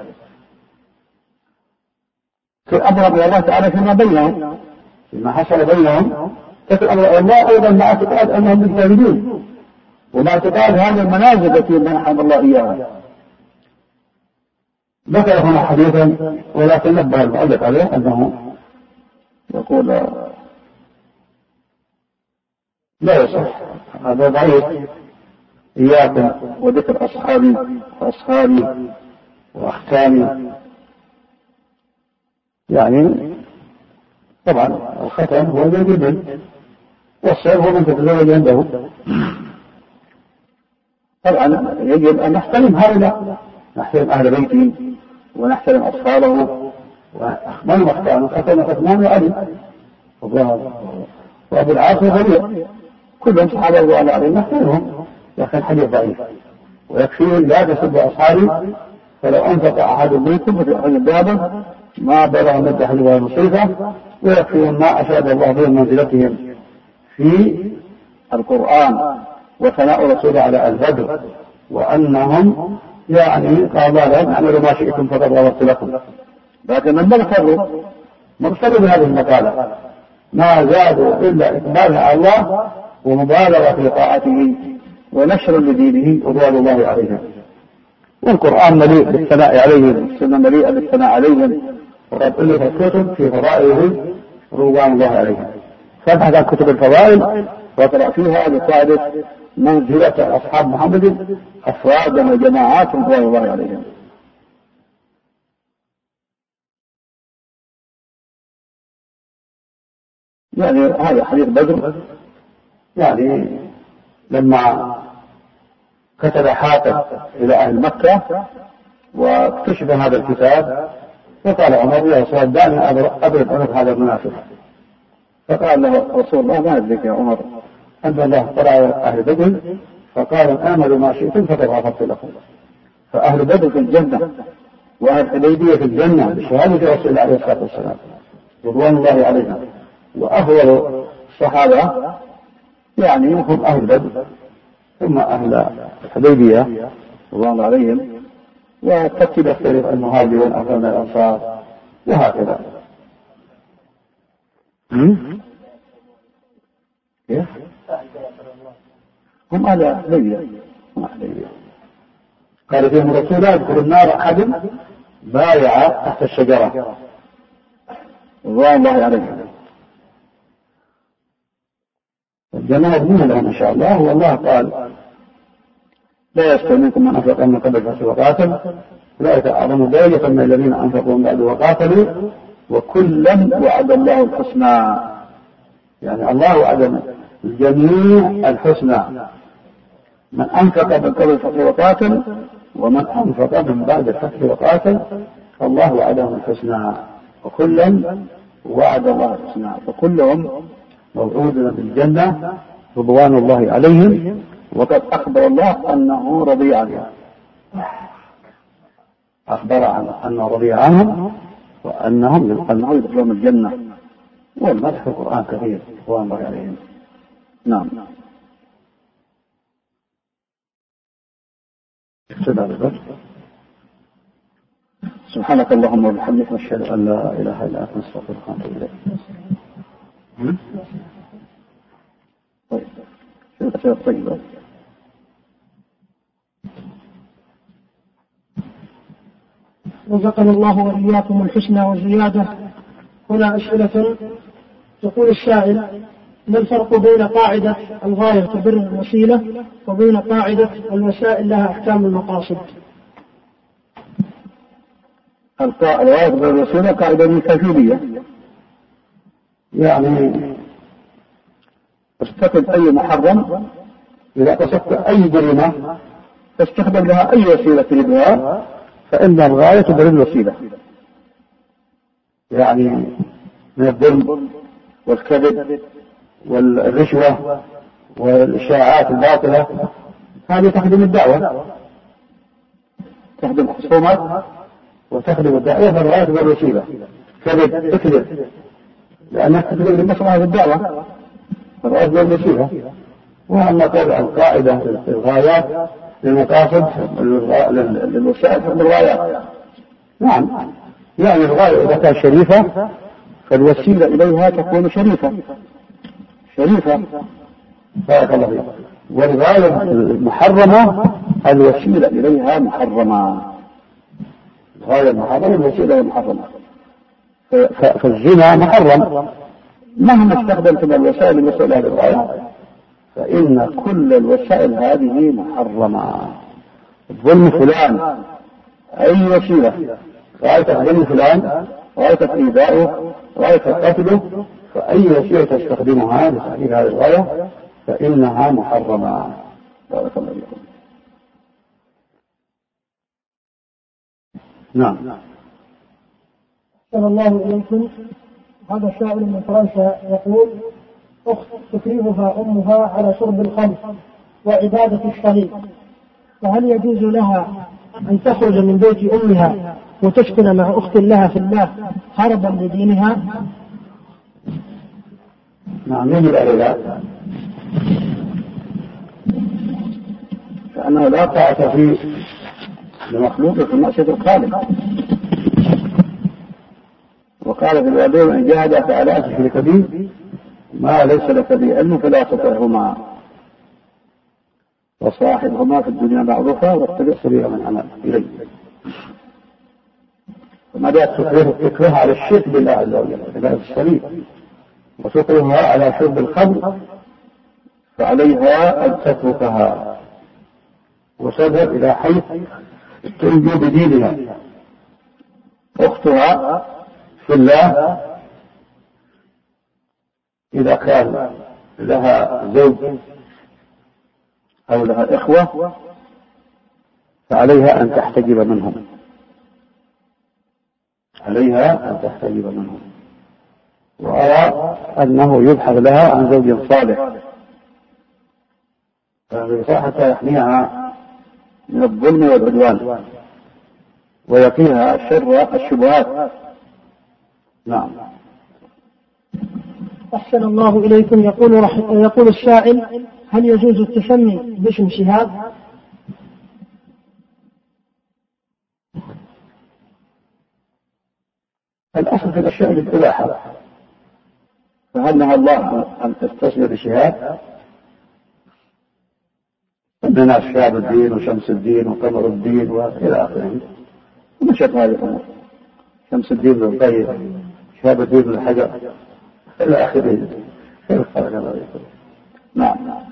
في الأمر بالله تعالى فيما بينهم، فيما حصل بينهم، في الأمر الله أيضا مع اعتقاد أنهم مجتهدون ومع اعتقاد هذه المنازل التي منحهم الله إياها. ذكر هنا حديثا ولكن نبه المؤلف عليه أنه يقول لا يصح، هذا ضعيف. إياكم وذكر أصحابي وأصحابي وأختامي، يعني طبعا الختم هو الذي يبن والسيف هو من تتزوج عنده. طبعا يجب أن نحترم هؤلاء، نحترم أهل بيته ونحترم أطفاله ومن مختار ختم عثمان وعلي وأبو العاص وغيره كلهم صحابة رضوان عليهم نحترمهم، لكن حديث ضعيف. ويكفيه لا تسبوا أصحابي فلو أنفق أحد منكم مثل أحد بابا ما بلغ مد أحد ولا نصيفه، ويكفيهم ما أشاد الله به منزلتهم في القرآن وثناء رسوله على البدر، وأنهم يعني قال لهم اعملوا ما شئتم فقد غفرت لكم. لكن من مغتروا بهذه المقالة ما زادوا إلا إقبالها على الله ومبالغة في طاعته ونشر لدينه رضوان الله عليهم. والقرآن مليء بالثناء عليهم، السنة مليئة بالثناء عليهم، وقد ألفت الكتب في فضائلهم رضوان الله عليهم. فابحث عن كتب الفضائل وقرأ فيها لتعرف منزلة أصحاب محمد أفرادا وجماعات رضوان الله عليهم. يعني هذا حديث بدر، يعني لما كتب حاتم إلى أهل مكة واكتشف هذا الكتاب فقال عمر يا رسول الله دعني أضرب عنق هذا المنافق. فقال له رسول الله ما أدرك يا عمر أن الله طلع أهل بدر فقال آملوا ما شئتم فقد غفرت لكم. فأهل بدر في الجنة وأهل حديبية في الجنة بشهادة رسول الله عليه الصلاة والسلام رضوان الله عليهم. وأفضل الصحابة يعني هم أهل بدر ثم أهل الحديبية رضوان الله عليهم، وترتيب الطريق المهاجرين أفضل الأنصار وهكذا. هم أهل ليلة قال فيهم الرسول لا يدخل النار أحد بايع تحت الشجرة رضوان الله عليهم. الجنة مضمونة لهم إن شاء الله. والله قال لا يستوي منكم من أنفق من قبل الفتح وقاتل أولئك أعظم درجة من الذين أنفقوا من بعد وقاتلوا وكلا وعد الله الحسنى. يعني الله وعد الجميع الحسنى، من أنفق من قبل الفتح وقاتل ومن أنفق من بعد الفتح وقاتل الله وعدهم الحسنى وكلا وعد الله الحسنى، فكلهم موعودون بالجنة رضوان الله عليهم. وقد أخبر الله أنه رضي عنهم، أخبر أنه رضي عنهم وأنه يدخلون الجنة، والمدح في القرآن كثير رضوان الله عليهم. نعم. سبحانك اللهم وبحمدك نشهد أن لا إله إلا أنت نستغفرك ونتوب إليك. طيب شو الأشياء الطيبة؟ رزقنا الله وإياكم الحسنى والزيادة. هنا أسئلة. يقول السائل: ما الفرق بين قاعدة الغاية تبر الوسيلة وبين قاعدة الوسائل لها أحكام المقاصد؟ الغاية تبر الوسيلة قاعدة تجريبية، يعني تستخدم أي محرم إذا قصدت أي جريمة تستخدم لها أي وسيلة تريدها فإن الغاية تبر الوسيلة. يعني من الظلم والكذب والرشوة والإشاعات الباطلة هذه تخدم الدعوة، تخدم خصومات وتخدم الدعوة، فالغاية تبر الوسيلة. اكذب لأنك تخدم لمصلحة الدعوة، فالغاية تبر الوسيلة. وأما القاعدة الغايات للمقاصد للوسائل تخدم الغايات. نعم، يعني الغاية إذا كانت شريفة فالوسيلة إليها تكون شريفة. بارك الله فيك. والغاية المحرمة الوسيلة إليها محرمة. الغاية المحرمة الوسيلة محرمة. فالزنا محرم مهما استخدمت من الوسائل المسؤولة للغاية، فإن كل الوسائل هذه محرمة. ظلم فلان أي وسيلة، غاية ظلم فلان، غاية إيذاؤه، غاية قتله، فأي وسيلة تستخدمها لتحقيق هذه الغاية فإنها محرمة. بارك الله فيكم. نعم. أحسن الله إليكم. هذا سائل من فرنسا يقول: أخت تكرهها أمها على شرب الخمر وعبادة الصليب، فهل يجوز لها أن تخرج من بيت أمها وتسكن مع أخت لها في الله هربا لدينها؟ نعم، يجب عليها، فأنه لا طاعة في لمخلوق في معصية الخالق. وقال في الوالدين: إن جاهداك على أن تشرك بي ما ليس لك به علم فلا تطعهما وصاحبهما في الدنيا معروفا واتبع سبيل من أناب إليه. فما دام تكره على الشرك بالله عز وجل عبادة الصليب، وتكرهها على شرب الخمر، فعليها أن تتركها وتذهب إلى حيث تنجو بدينها. أختها في الله إذا كان لها زوج أو لها إخوة فعليها أن تحتجب منهم، وأرى أنه يبحث لها عن زوج صالح حتى يحميها من الظلم والعدوان ويقيها شر الشبهات. نعم. أحسن الله إليكم. يقول السائل: هل يجوز التسمي باسم شهاب؟ الأصل في الأشياء بالإباحة، فهل نهى الله أن تستثمر بشهاد؟ عندنا شهاب الدين وشمس الدين وقمر الدين وإلى آخره، ومشت هذه الأمور، شمس الدين بالطيب، شهاب الدين بالحجر إلى آخره. نعم.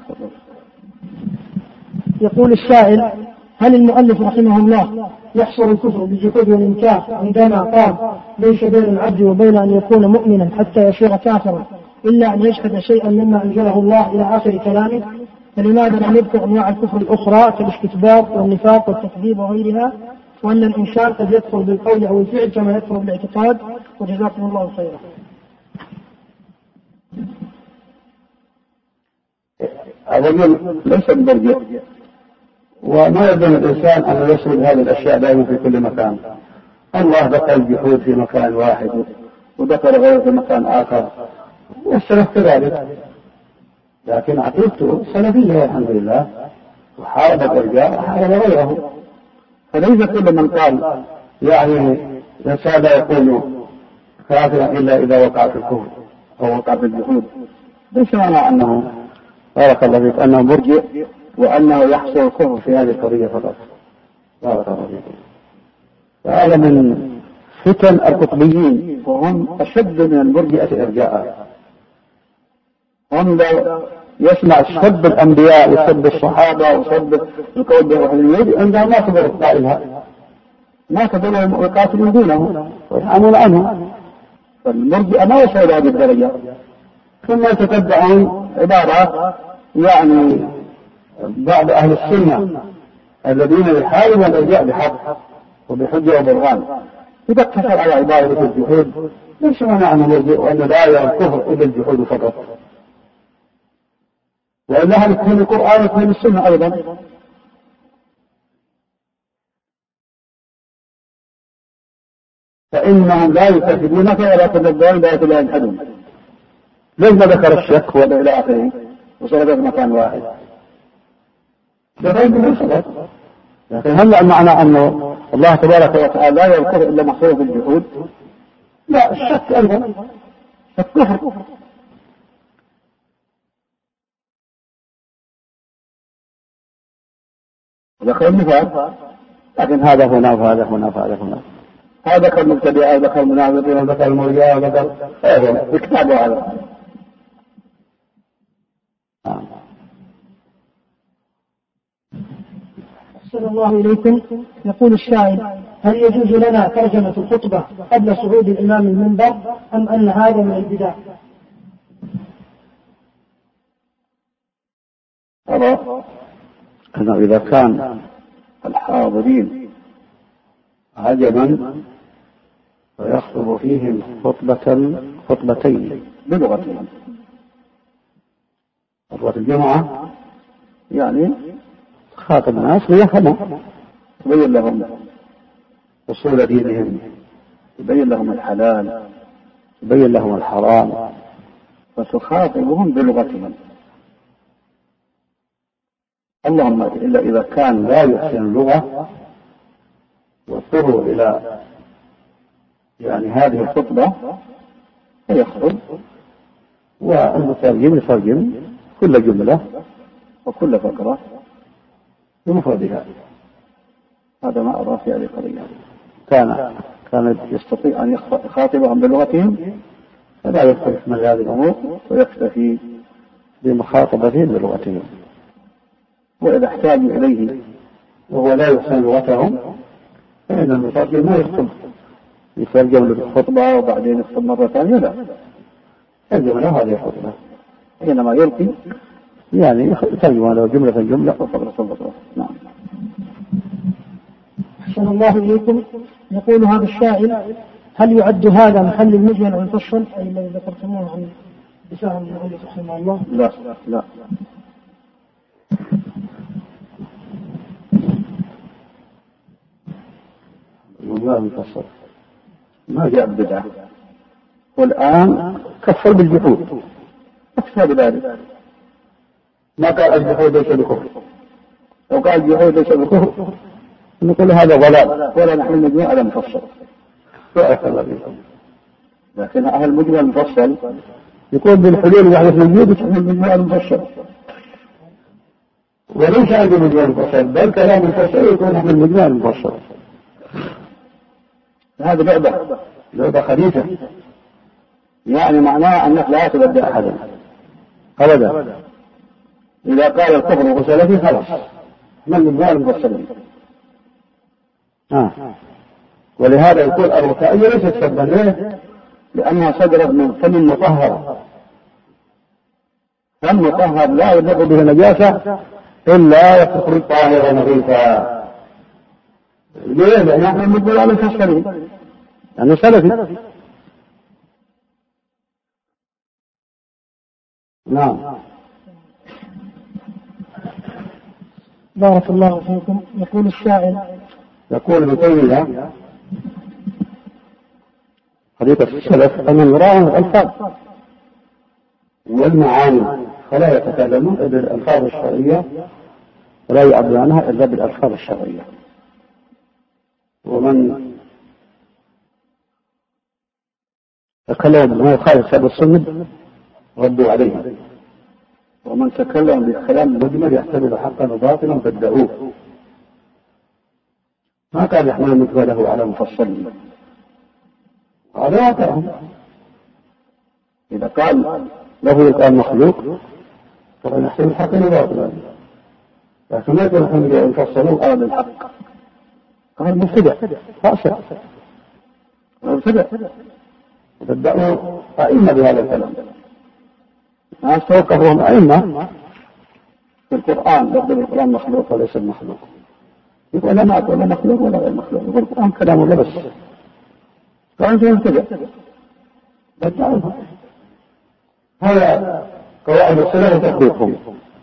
يقول السائل: هل المؤلف رحمه الله يحصر الكفر بالجحود والإنكار عندما قال ليس بين العبد وبين أن يكون مؤمنا حتى يصير كافرا إلا أن يجحد شيئا مما أنزله الله إلى آخر كلامه؟ فلماذا لم يذكر أنواع الكفر الأخرى كالاستكبار والنفاق والتكذيب وغيرها، وأن الإنسان قد يدخل بالقول أو الفعل كما يدخل بالاعتقاد؟ وجزاكم الله خيرا. الرجل ليس بمرجع، وما يلزم الإنسان أن يسرد هذه الأشياء دائما في كل مكان. الله ذكر الجحود في مكان واحد وذكر غيره في مكان آخر، والسلف كذلك، لكن عقيدته سلفية والحمد لله، وحارب الرجال وحارب غيره. فليس كل من قال يعني الإنسان لا يكون كافرا إلا إذا وقع في الكفر أو وقع في الجحود، ليس معنى أنه بارك الله فيك أنه مرجع وأنه يحصل الكفر في هذه القضية فقط. بارك الله فيك. فهذا من فتن القطبيين، وهم أشد من المرجئة إرجاء. هم يسمع سب الأنبياء وسب الصحابة وسب القول بالوحيد عندما ما كبر قائلها، ما كبروا ويقاتلون دونه ويحامون عنه. فالمرجئة ما يصل هذه الدرجة، ثم يتتبعون عبارة يعني بعض أهل السنة الذين يحاربون الإرجاء بحق وبحجة وبرهان، إذا اقتصر على عبارة الجحود ليس معنى مرجئ وأن لا يرى الكفر إلا الجحود فقط، وإنها من القرآن ومن السنة أيضا. فإنهم لا يكذبونك ولا تنبؤون بآيات لا يجحدون. ليش ما ذكر الشك ولا إلى آخره وصار في مكان واحد؟ لكن هل معنى أنه الله تبارك وتعالى لا يذكر إلا محصور في الجحود؟ لا، الشك أيضا الكفر. ذكر النفاق، لكن هذا هنا وهذا هنا وهذا هنا، هذا ذكر المبتدئة وذكر المنافقين وذكر المرجئة وذكر في كتابه هذا. أحسن الله إليكم. يقول السائل: هل يجوز لنا ترجمة الخطبة قبل صعود الإمام المنبر أم أن هذا من البدع؟ أرى أنه إذا كان الحاضرين عجبا فيخطب فيهم خطبتين بلغتهم، خطبة الجمعة يعني خاطب الناس ليفهموا، تبين لهم أصول دينهم، تبين لهم الحلال، تبين لهم الحرام، فتخاطبهم بلغتهم. اللهم إلا إذا كان لا يحسن اللغة واضطروا إلى يعني هذه الخطبة فيخطب، والمترجم يترجم كل جملة وكل فقرة بمفردها. هذا ما أرى في هذه القضية. كان يستطيع أن يخاطبهم بلغتهم فلا يدخل من هذه الأمور ويكتفي بمخاطبتهم بلغتهم. وإذا احتاجوا إليه وهو لا يحسن لغتهم فإن المترجم ما يخطب يترجم له الخطبة وبعدين يخطب مرة ثانية، لا، يترجم له هذه الخطبة حينما يلقي يعني يترجم له جملة وفقرة. نعم. أحسن الله إليكم. يقول هذا السائل: هل يعد هذا محل المجمل والفصل أي الذي ذكرتموه عن بساهم المؤلف رحمه الله؟ لا لا، والله مفصل ما جاء بدعة، والآن كفر بالجحود أكثر بذلك. ما قال الجحود ليس بكفر، لو قال الجحود ليس بكفر نقول هذا ضلال ولا نحن نجمع على مفصل. لكن أهل المجمل المفصل يكون بالحلول وحدة الوجود وتحمل المجمل المفصل، وليس عند المجمل المفصل، بل كلام المفصل يكون عند المجمل المفصل. هذا لعبة خبيثة، يعني معناه أنك لا تبدأ أحدا أبدا. إذا قال الكفر وسلفي خلاص من المجمل المفصلين. ولهذا يقول الرفاعية ليست سبا، ليه؟ لأنها صدرت من فم مطهر، فم مطهر لا يضر به نجاسة إلا يخرج طاهرا نظيفا. ليه؟ لأن احنا نقول على المفصلين لأنه سلفي. نعم. بارك الله فيكم. يقول السائل، يقول ابن تيمية طريقة السلف أن يراعوا الألفاظ والمعاني، فلا يتكلمون إلا بالألفاظ الشرعية ولا يعبرون عنها إلا بالألفاظ الشرعية. ومن تكلم بما يخالف كتاب السنة ردوا عليه، ومن تكلم بالكلام المجمل يحتمل حقا وباطلا بدعوه. ما كان يحمل مجمله على مفصل، هذا واقعهم. إذا قال له الآن مخلوق فقد يحتمل حقا وباطلا، لكن ما يكون يحمل المفصلون على الحق. قال مبتدع فاسق مبتدع، بدعوا أئمة بهذا الكلام. الناس توقفهم أئمة في القرآن، يقول القرآن مخلوق وليس المخلوق، يقول لا نقول لا مخلوق ولا غير مخلوق، يقول القرآن كلام ولا بس. فأنت مبتدع بدعوها. هذا قواعد السلف تطبيقهم.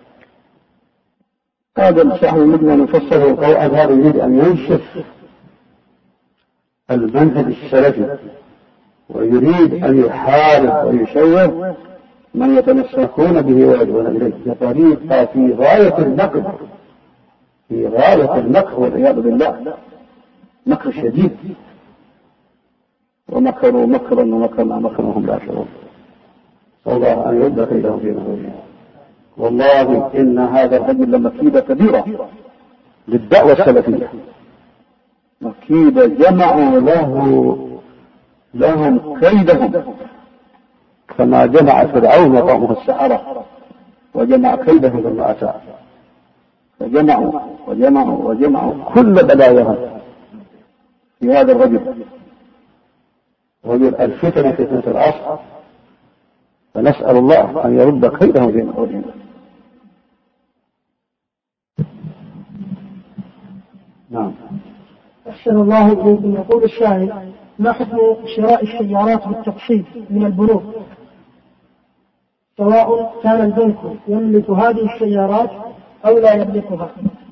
هذا الشيخ المجمل المفصل والقواعد هذا يريد أن ينشف المنهج السلفي، ويريد أن يحارب ويشوه من يتمسكون به ويدعون إليه بطريقة في غاية النقد، في غاية النقد والعياذ بالله، مكر شديد. ومكروا مكرا ومكرنا مكرا وهم لا يشعرون. صلى الله أن يرد كيدهم في نحورهم. والله إن هذا الرجل لمكيدة كبيرة للدعوة السلفية، مكيدة جمعوا لهم كيدهم كما جمع فرعون وقومه السحرة وجمع كيدهم لما أتى، فجمعوا وجمعوا وجمعوا كل بلاياهم في هذا الرجل الفتنة فتنة العصر، فنسأل الله أن يرد كيدهم في نحورهم. نعم. أحسن الله إليكم. يقول السائل: ما حكم شراء السيارات بالتقسيط من البنوك، سواء كان البنك يملك هذه السيارات أو لا يملكها؟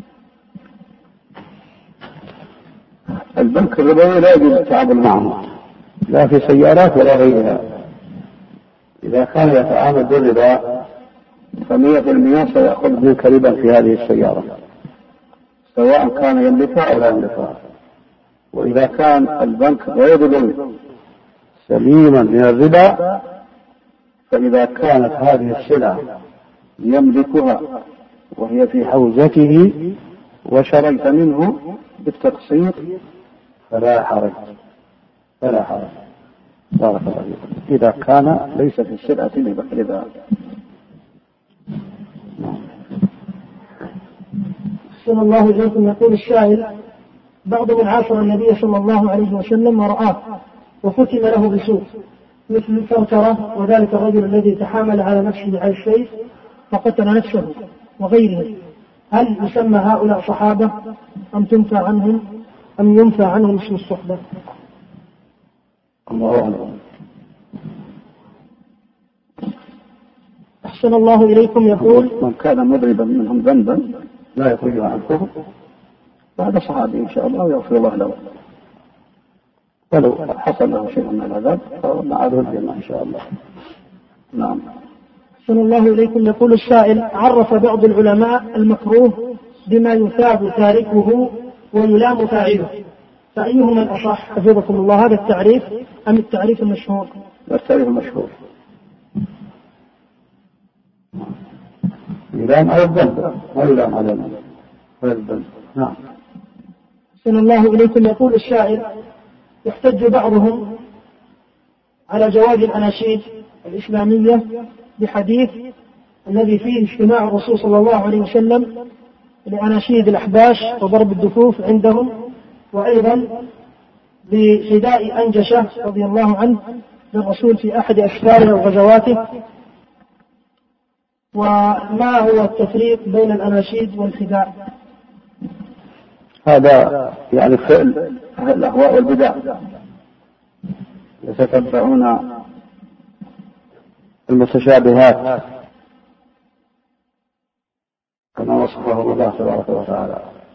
البنك الربوي لا يجوز التعامل معه، لا في سيارات ولا غيرها. إذا كان يتعامل بالربا ف100% سيأخذ منك ربا في هذه السيارة، سواء كان يملكها أو لا يملكها. وإذا كان البنك غير ربوي سليما من الربا، فإذا كانت هذه السلعة يملكها وهي في حوزته وشريت منه بالتقسيط فلا حرج. بارك الله فيكم، إذا كان ليس في السلعة ربا. أحسن الله إليكم. يقول السائل: بعض من عاشر النبي صلى الله عليه وسلم ورآه وختم له بسوء مثل كركرة، وذلك الرجل الذي تحامل على نفسه على السيف فقتل نفسه وغيره، هل يسمى هؤلاء صحابة أم ينفى عنهم اسم الصحبة؟ الله أعلم. أحسن الله إليكم. يقول: من كان مضربا منهم ذنبا لا يخرجها عن كفر فهذا صحابي إن شاء الله ويغفر الله له، ولو حصل له شيء من العذاب فمعاذ الجنة إن شاء الله. نعم. أحسن الله إليكم. يقول السائل: عرف بعض العلماء المكروه بما يثاب تاركه ويلام فاعله، فأيهما الأصح حفظكم الله، هذا التعريف أم التعريف المشهور؟ والتاريخ المشهور. يلام على الذنب ما يلام على الذنب. نعم. أحسن الله إليكم. يقول الشاعر: يحتج بعضهم على جواز الأناشيد الإسلامية بحديث الذي فيه اجتماع الرسول صلى الله عليه وسلم لأناشيد الأحباش وضرب الدفوف عندهم، وأيضا بفداء أنجشة رضي الله عنه للرسول في أحد أسفاره وغزواته. وما هو التفريق بين الأناشيد والفداء؟ هذا يعني فعل أهل الأهواء والبدع، يتتبعون المتشابهات كما وصفه الله تبارك وتعالى.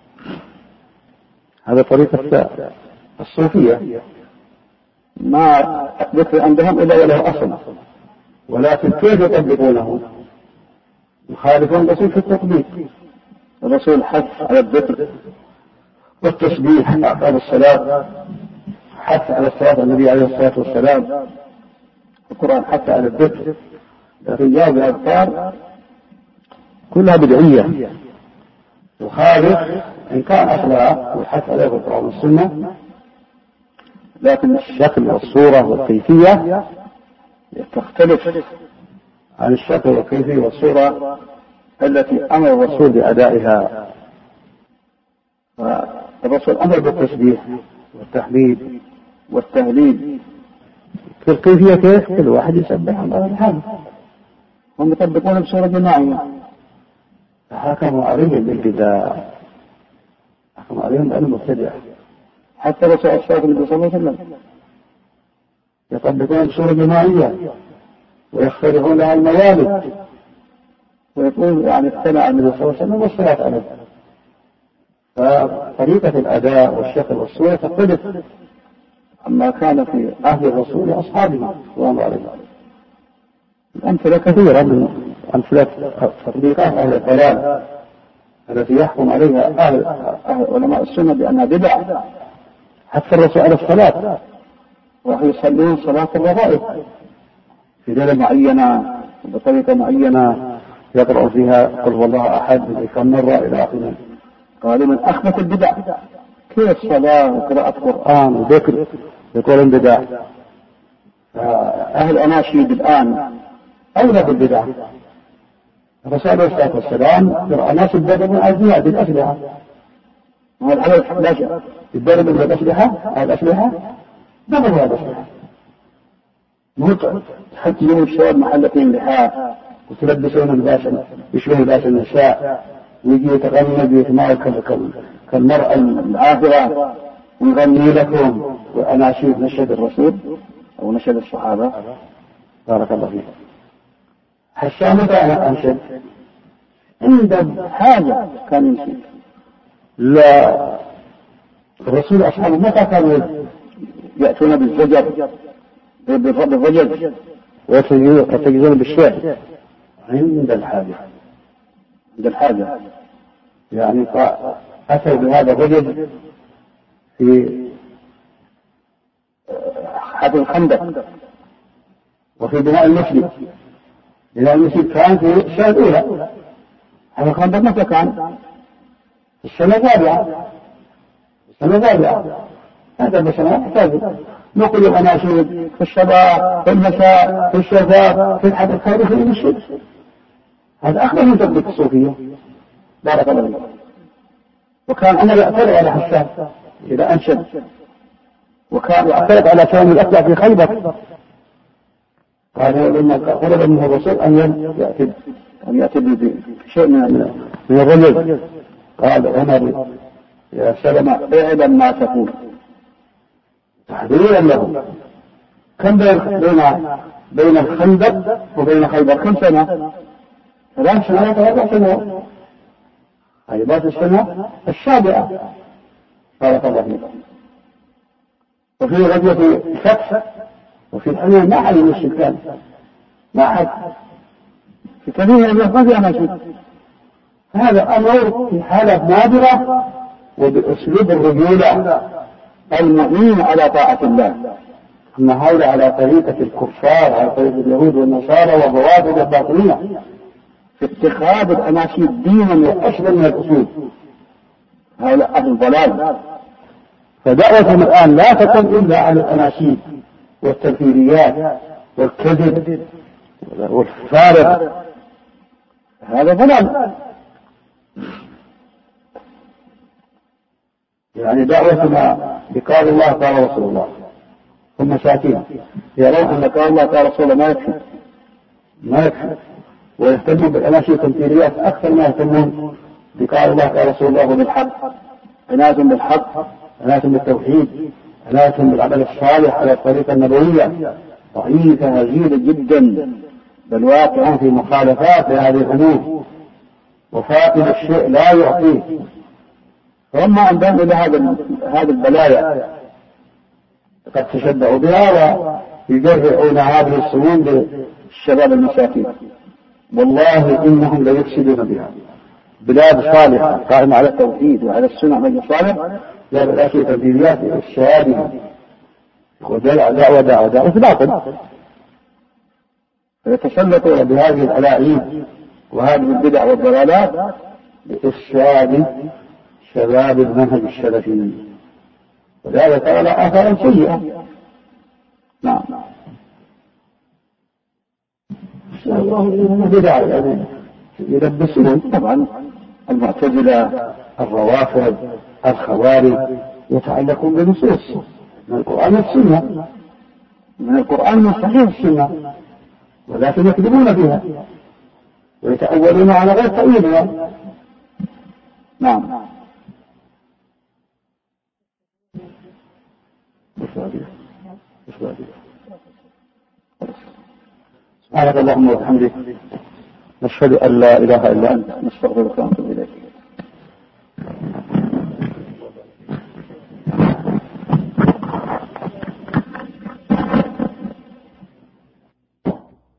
هذا طريقة الصوفية، ما ذكر عندهم إلا وله أصل، ولكن كيف يطبقونه؟ يخالفون الرسول في التطبيق. الرسول حث على الذكر والتسبيح، أقام الصلاة، حث على الصلاة النبي عليه الصلاة والسلام، القرآن حث على الذكر، لكن جاء بأذكار كلها بدعية يخالف إن كان أصلها والحث عليه في القرآن والسنة، لكن الشكل والصورة والكيفية تختلف عن الشكل والكيفية والصورة التي أمر الرسول بأدائها. الرسول أمر بالتسبيح والتحميد والتهليل، في الكيفية كيف كل واحد يسبح الله بحمده، هم يطبقون بصورة جماعية، فحكموا عليهم بالبدع، حكموا عليهم بأنهم مبتدع. حتى رسول النبي صلى الله عليه وسلم يطبقون بصورة جماعية ويخترعون لها الموالد، ويقول يعني اختلع النبي صلى الله عليه وسلم والصلاة عليه. فطريقة الأداء والشكل والصورة تختلف عما كان في عهد الرسول وأصحابه صلى الله عليه وسلم. الأمثلة كثيرة من أمثلة تطبيقات أهل الضلال التي يحكم عليها أهل علماء السنة بأنها بدع. حتى الرسول عليه الصلاة وهو يصلون صلاة الرغائب في ليلة معينة بطريقة معينة يقرأ فيها قل هو الله أحد كم مرة إلى آخره. قالوا من أخبث البدع، كيف صلاة وقراءة قرآن وذكر يقولون بدع؟ أهل أناشيد الآن أولى بالبدع. الرسول عليه الصلاة والسلام قرأ ناس الدرب من أزياء بالأسلحة، وهذا الدرب من الأسلحة دبر هذا الأسلحة مطعم، حتى يوم الشباب محلقين لحاف وتلبسون الباشا يشبه الباشا النساء، ويجي يتغنى بيتمارك كالمرأة العاهرة ويغني لكم وأناشيد نشهد الرسول أو نشهد الصحابة. بارك الله فيك. حشام متى أنشد؟ عند حاجة كان ينشد. لا، الرسول أصحابه متى كانوا يأتون بالزجر بالرجل ويتجزون بالشعر؟ عند الحاجة. عند الحاجة يعني أتوا بهذا الرجل في حفر الخندق وفي بناء المسجد. بناء المسجد كان في السنة الأولى، حفر الخندق متى كان؟ في السنة الرابعة. هذا بسنة يحتاج نقل الأناشيد في الصباح في المساء في الشباب في الحد الخير في المسجد. هذا أخبر من تطبيق الصوفية. بارك الله فيك. وكان أنا يعترض على حسان إذا أنشد، وكان يعترض على كلام الأتباع في خيبر، قال لما طلب منه الرسول أن يأتي بشيء من الرجل. قال عمر يا سلمة اعلم ما تقول تحذيرا له. كم بين الخندق وبين خيبر كم سنة؟ 3 سنوات 4 سنوات. خيبر السنة السابعة. بارك الله فيك. وفي غزوة الفتح وفي الحنين ما حد يمشي كان، ما حد في كثير من الوقت ما في أماشي. هذا أمر في حالة نادرة وبأسلوب الرجولة المعين على طاعة الله. أن هؤلاء على طريقة الكفار، على طريقة اليهود والنصارى والروافض الباطنية في اتخاذ الأناشيد دينا وأصلا من الأصول. هؤلاء أهل الضلال. فدعوتهم الآن لا تكون إلا على الأناشيد والتمثيليات والكذب والفارق، هذا ضلال. يعني دعوتنا بقال الله قال رسول الله، هم مساكين يرون أن قال الله قال رسول الله ما يكفي ويهتمون بالأناشيد والتمثيليات أكثر ما يهتمون بقال الله قال رسول الله وبالحق، عنايتهم بالحق، عنايتهم بالتوحيد، عنايتهم بالعمل الصالح على الطريقة النبوية ضعيفة هزيلة جدا، بل واقعا في مخالفات لهذه الأمور، وفاقد الشيء لا يعطيه. فهم عندهم إلى هذه البلايا قد تشبعوا بها ويجرعون هذه السموم للشباب المساكين. والله إنهم ليفسدون بها. بلاد صالحة قائمة على التوحيد وعلى السنة والعمل الصالح لا بالأشياء تبديليات الشهادة ودعوة في باطل، فيتسلطون بهذه الألاعيب وهذه البدع والضلالات لإفساد شباب المنهج السلفي، وذلك على آثار سيئة. نعم. الله بدع يعني يلبسون طبعا المعتزلة، الروافض، الخوارج يتعلقون بنصوص من القرآن والسنة، من القرآن والصحيح السنة، ولكن يكذبون فيها ويتأولون على غير تأويلها. نعم. سبحانك اللهم وبحمدك نشهد أن لا إله إلا أنت نستغفرك ونتوب إليك.